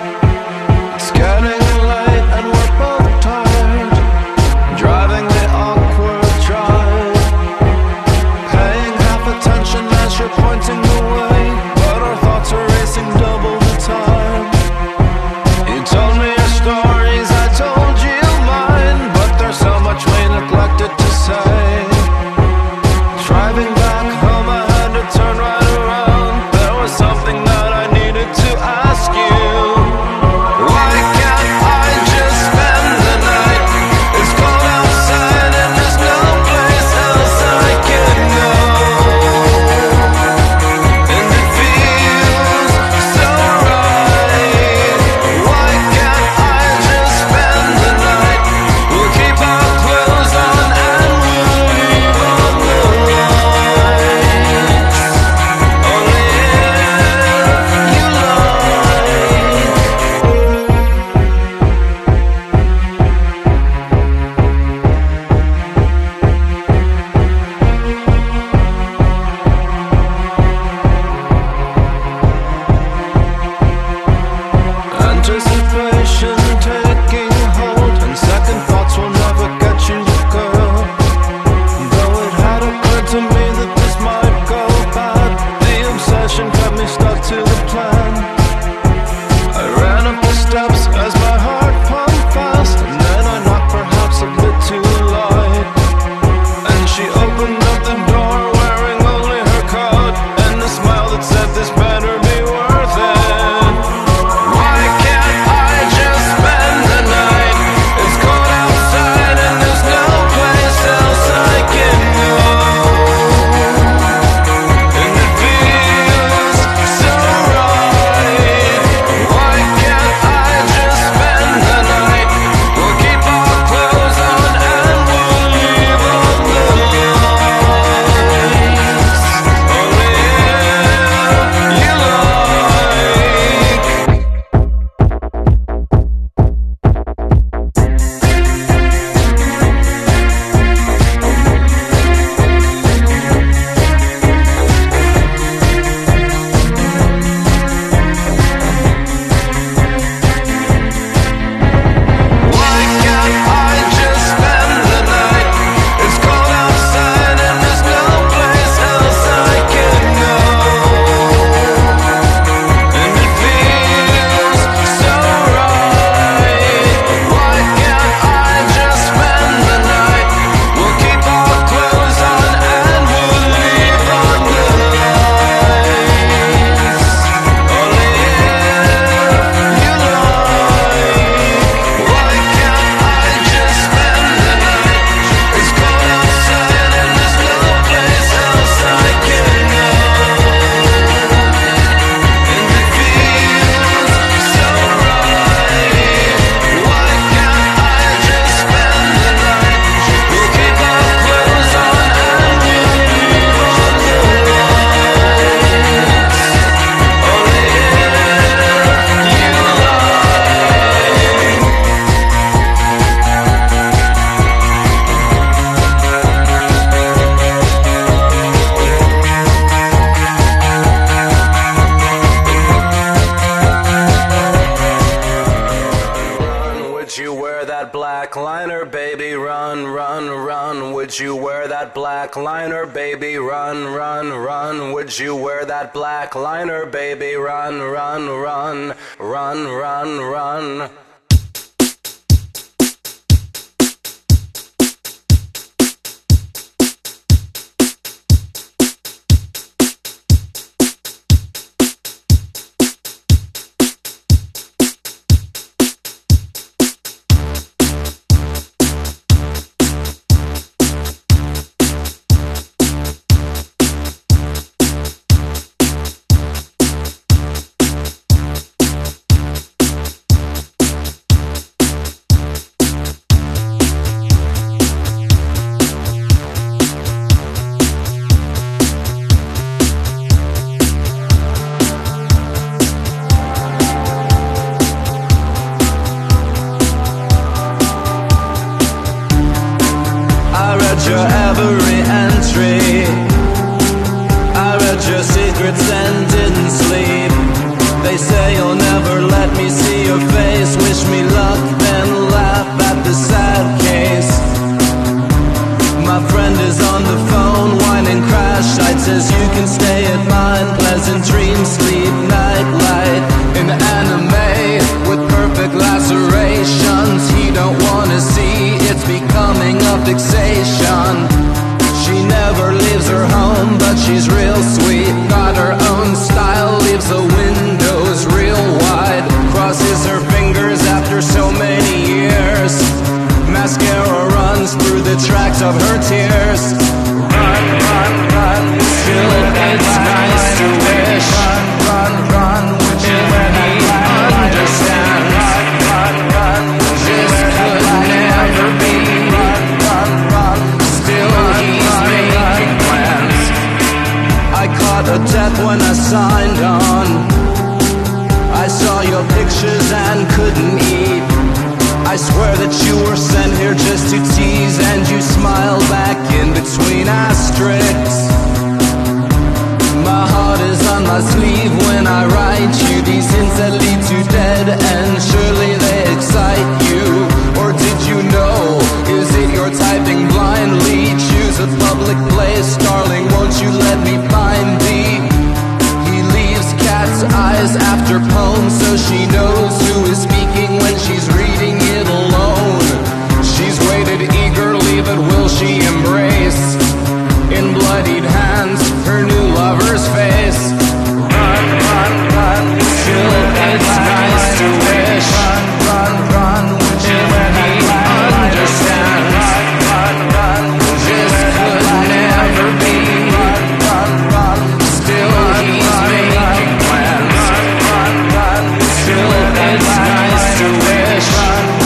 [SPEAKER 3] It's getting late and we're both tired, driving the run, run. Would you wear that black liner, baby? Run, run, run. Would you wear that black liner, baby? Run, run, run. Run, run, run. Your every entry, I read your secrets and didn't sleep. They say you'll never let me see your face. Wish me luck, then laugh at the sad case. My friend is on the phone, whining crash light. Says you can stay at mine. Pleasant dreams, sleep, night light. In anime with perfect lacerations. He don't wanna see, it's becoming a fixation. She never leaves her home, but she's real sweet. Got her own style, leaves the windows real wide. Crosses her fingers after so many years. Mascara runs through the tracks of her tears. Run, run, run. Still, it's nice to wish. Run, run, run. Would you let me understand? Run, run, run. This could never be. Run, run, run. Still, he's making plans. I caught a death when I signed on. I saw your pictures and couldn't eat. I swear that you were sent here just to tease, and you smile back in between asterisks. My heart is on my sleeve when I write you these hints that lead to dead, and surely they excite you. Or did you know? Is it your typing blindly? Choose a public place, darling, won't you let me find thee? He leaves cat's eyes after poems, so she knows who is speaking when she's reading it alone. She's waited eagerly, but will she embrace? In bloodied hands, her new lover's face. Run, run, run. Still, it's nice to wish. Run, run, run. Would you let me understand? Run, run, run. This could never be. Run, run, run. Still, he's making plans. Run, run, run. Still, it's nice to wish. Run,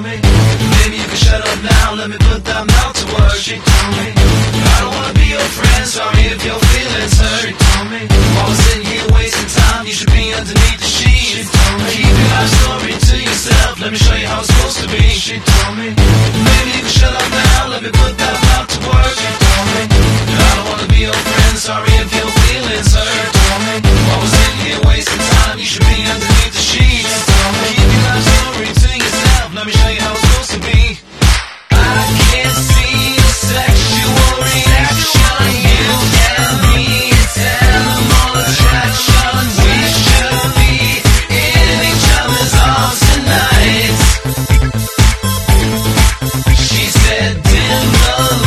[SPEAKER 3] me, maybe you can shut up now, let me put that mouth to work. She told me, I don't wanna be your friend, sorry if your feelings hurt. She told me, while we're sitting here wasting time, you should be underneath the sheets. She told me, keep your life story to yourself, let me show you how it's supposed to be. She told me, maybe you can shut up now, let me put that mouth to work. She told me, I don't wanna be your friend, sorry if your feelings hurt. She told me, while we're sitting here wasting time, you should be underneath the sheets. She told me, keep your life story to yourself, let me show you how it's supposed to be. I can't see your sexual reaction, you and me, it's animal attraction. We should be in each other's arms tonight. She said, dim the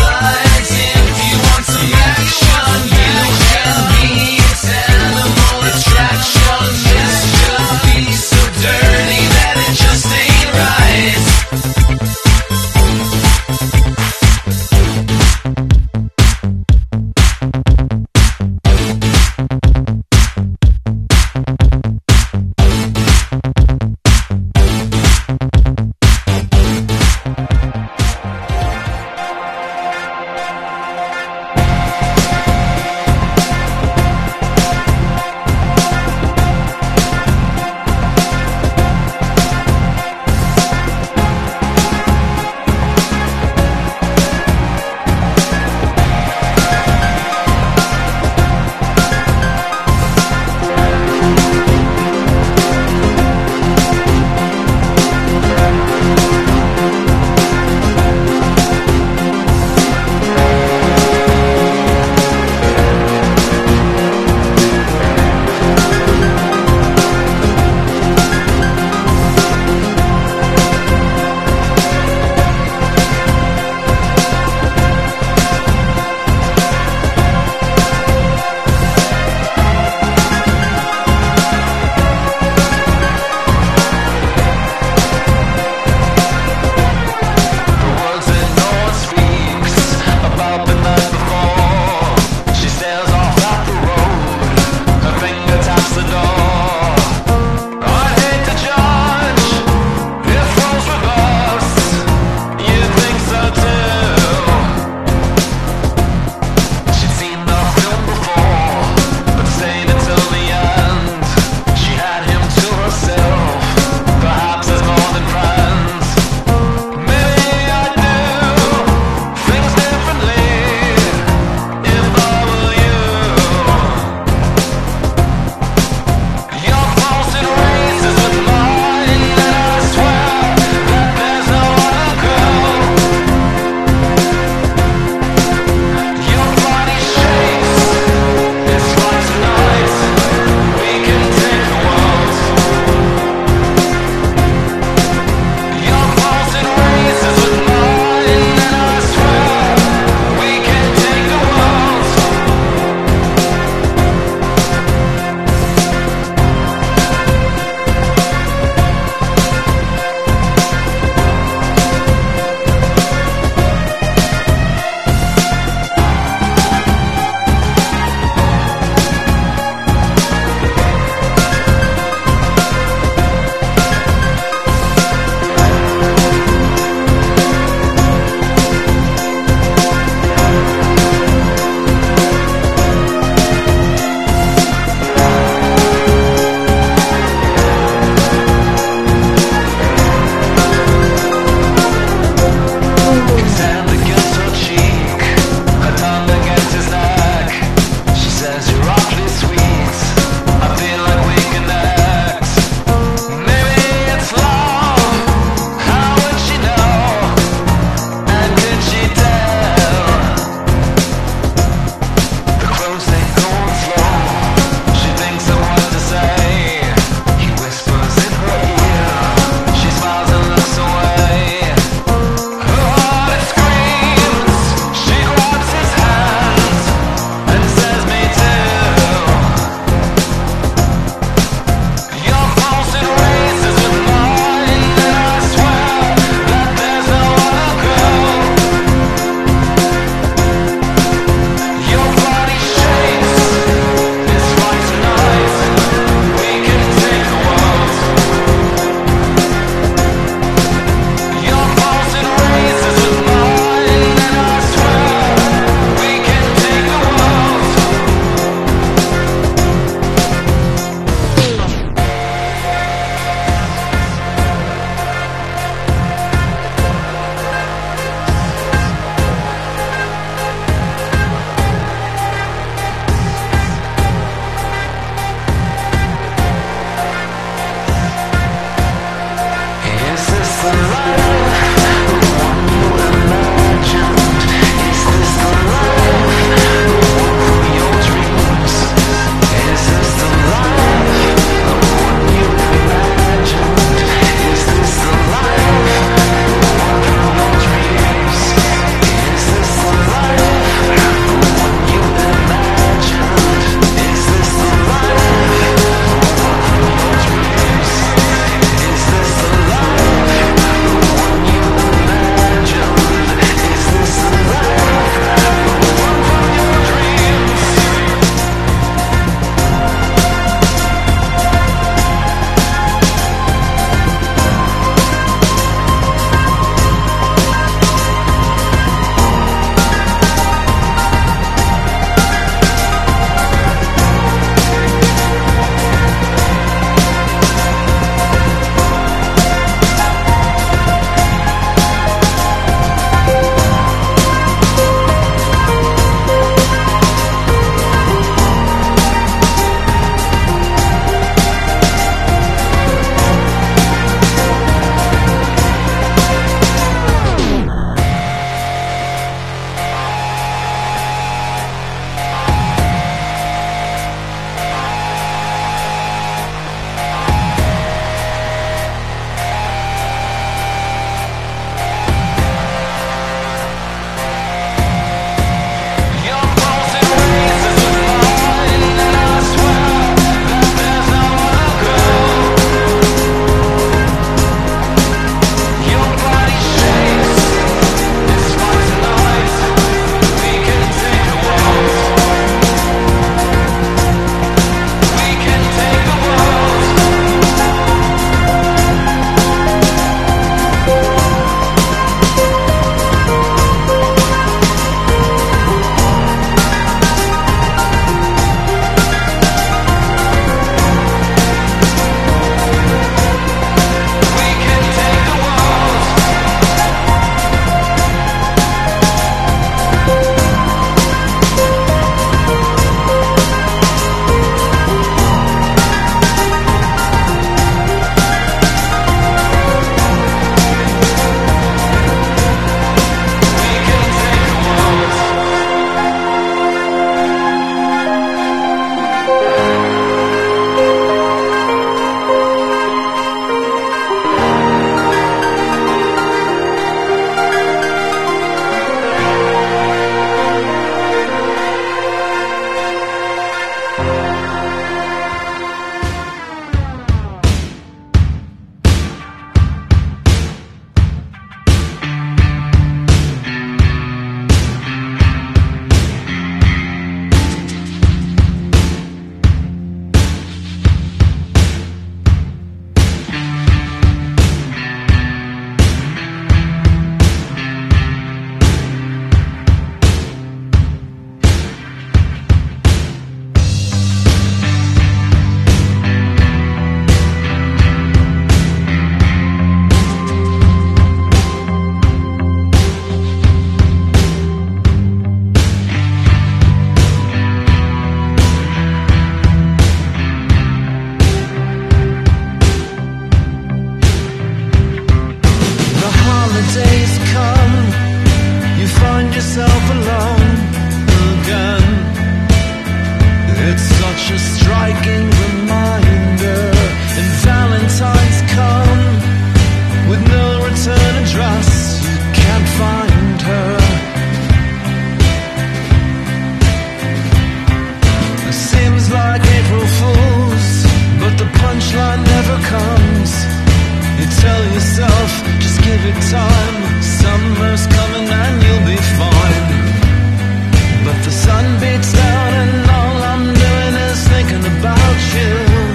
[SPEAKER 3] time. Summer's coming and you'll be fine. But the sun beats down and all I'm doing is thinking about you.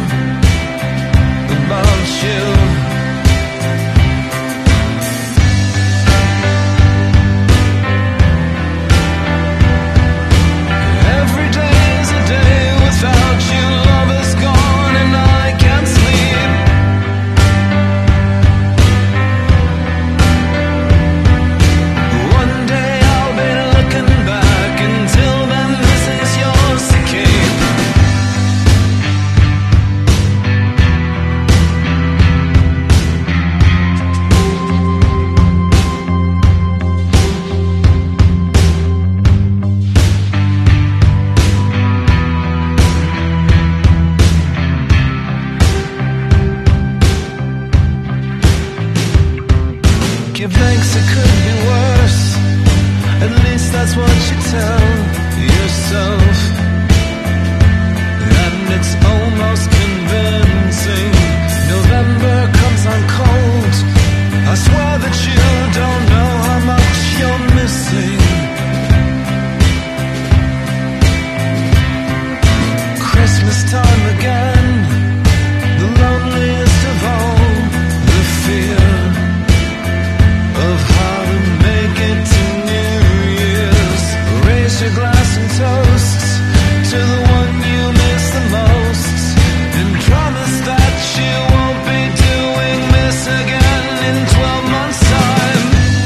[SPEAKER 3] About you. Every day is a day without you. Love is gone and I can't sleep. One day I'll be looking back. Until then this is yours to keep. Give thanks, it could be worse. At least that's what you tell yourself. And it's almost convincing. November comes on cold. I swear that you don't know how much you're missing. Christmas time again. The loneliest of all. The fear of how to make it to New Year's. Raise your glass and toast to the one you miss the most, and promise that you won't be doing this again in twelve months' time.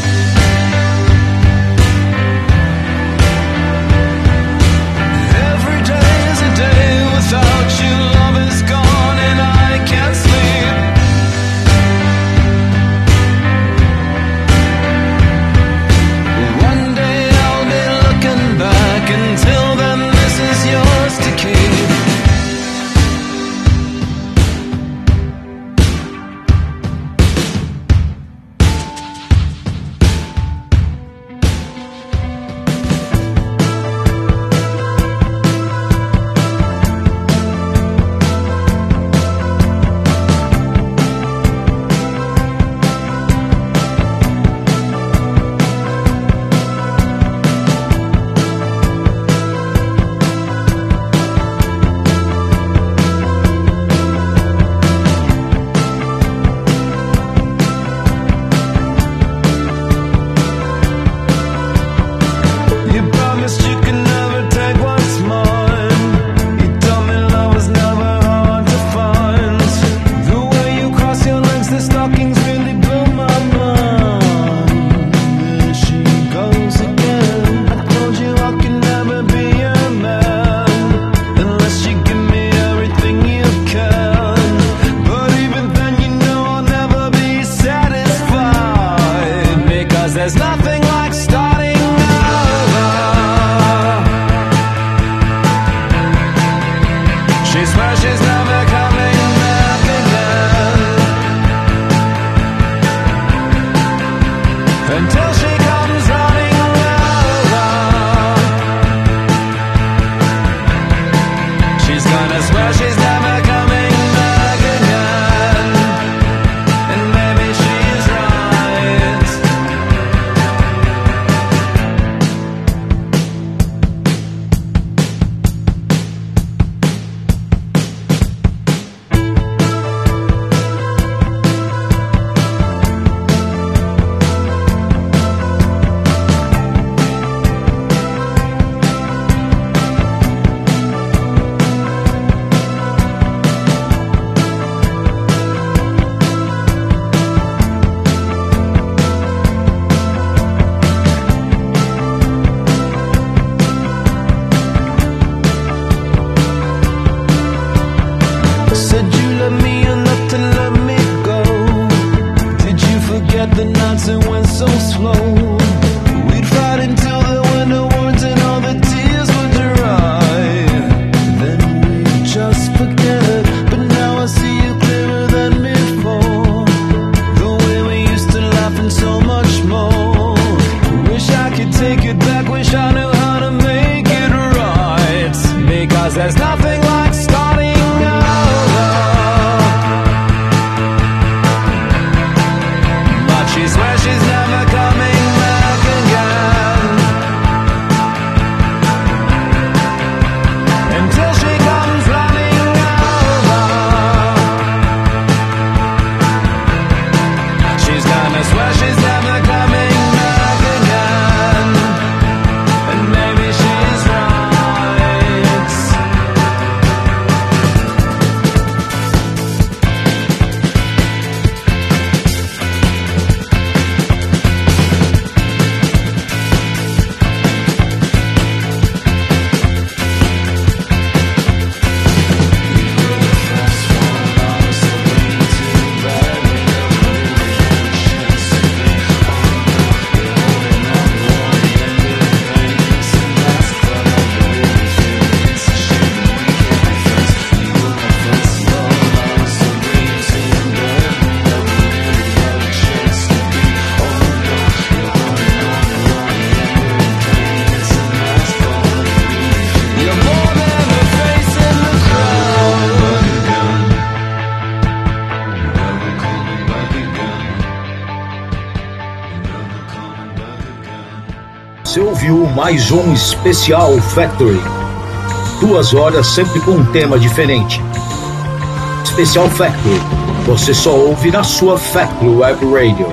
[SPEAKER 3] Every day is a day without you. Love is gone and I can't sleep. One day I'll be looking back. Until then this is yours to keep. You promised you could never take what's mine. You told me love was never hard to find. The way you cross your legs, the stockings really blew my mind. There she goes again. I told you I could never be a man unless you give me everything you can. But even then you know I'll never be satisfied, because there's nothing like starting over. She swears she's never coming back again, until she comes running over. She's gonna swear she's never coming back again, and maybe she's right. Said you love me enough to let me go. Did you forget the nights that went so slow? We'd fight until the winter words and all the tears would dry. Then we'd just forget. But now I see you clearer than before. The way we used to laugh and so much more. Wish I could take it back. Wish I knew how to make it right. Because there's nothing like starting over. But she swears she's
[SPEAKER 2] Você ouviu mais um especial Factory. Duas horas sempre com um tema diferente. Especial Factory. Você só ouve na sua Factory Web Radio.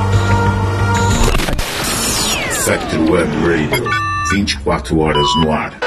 [SPEAKER 2] Factory Web Radio. vinte e quatro horas no ar.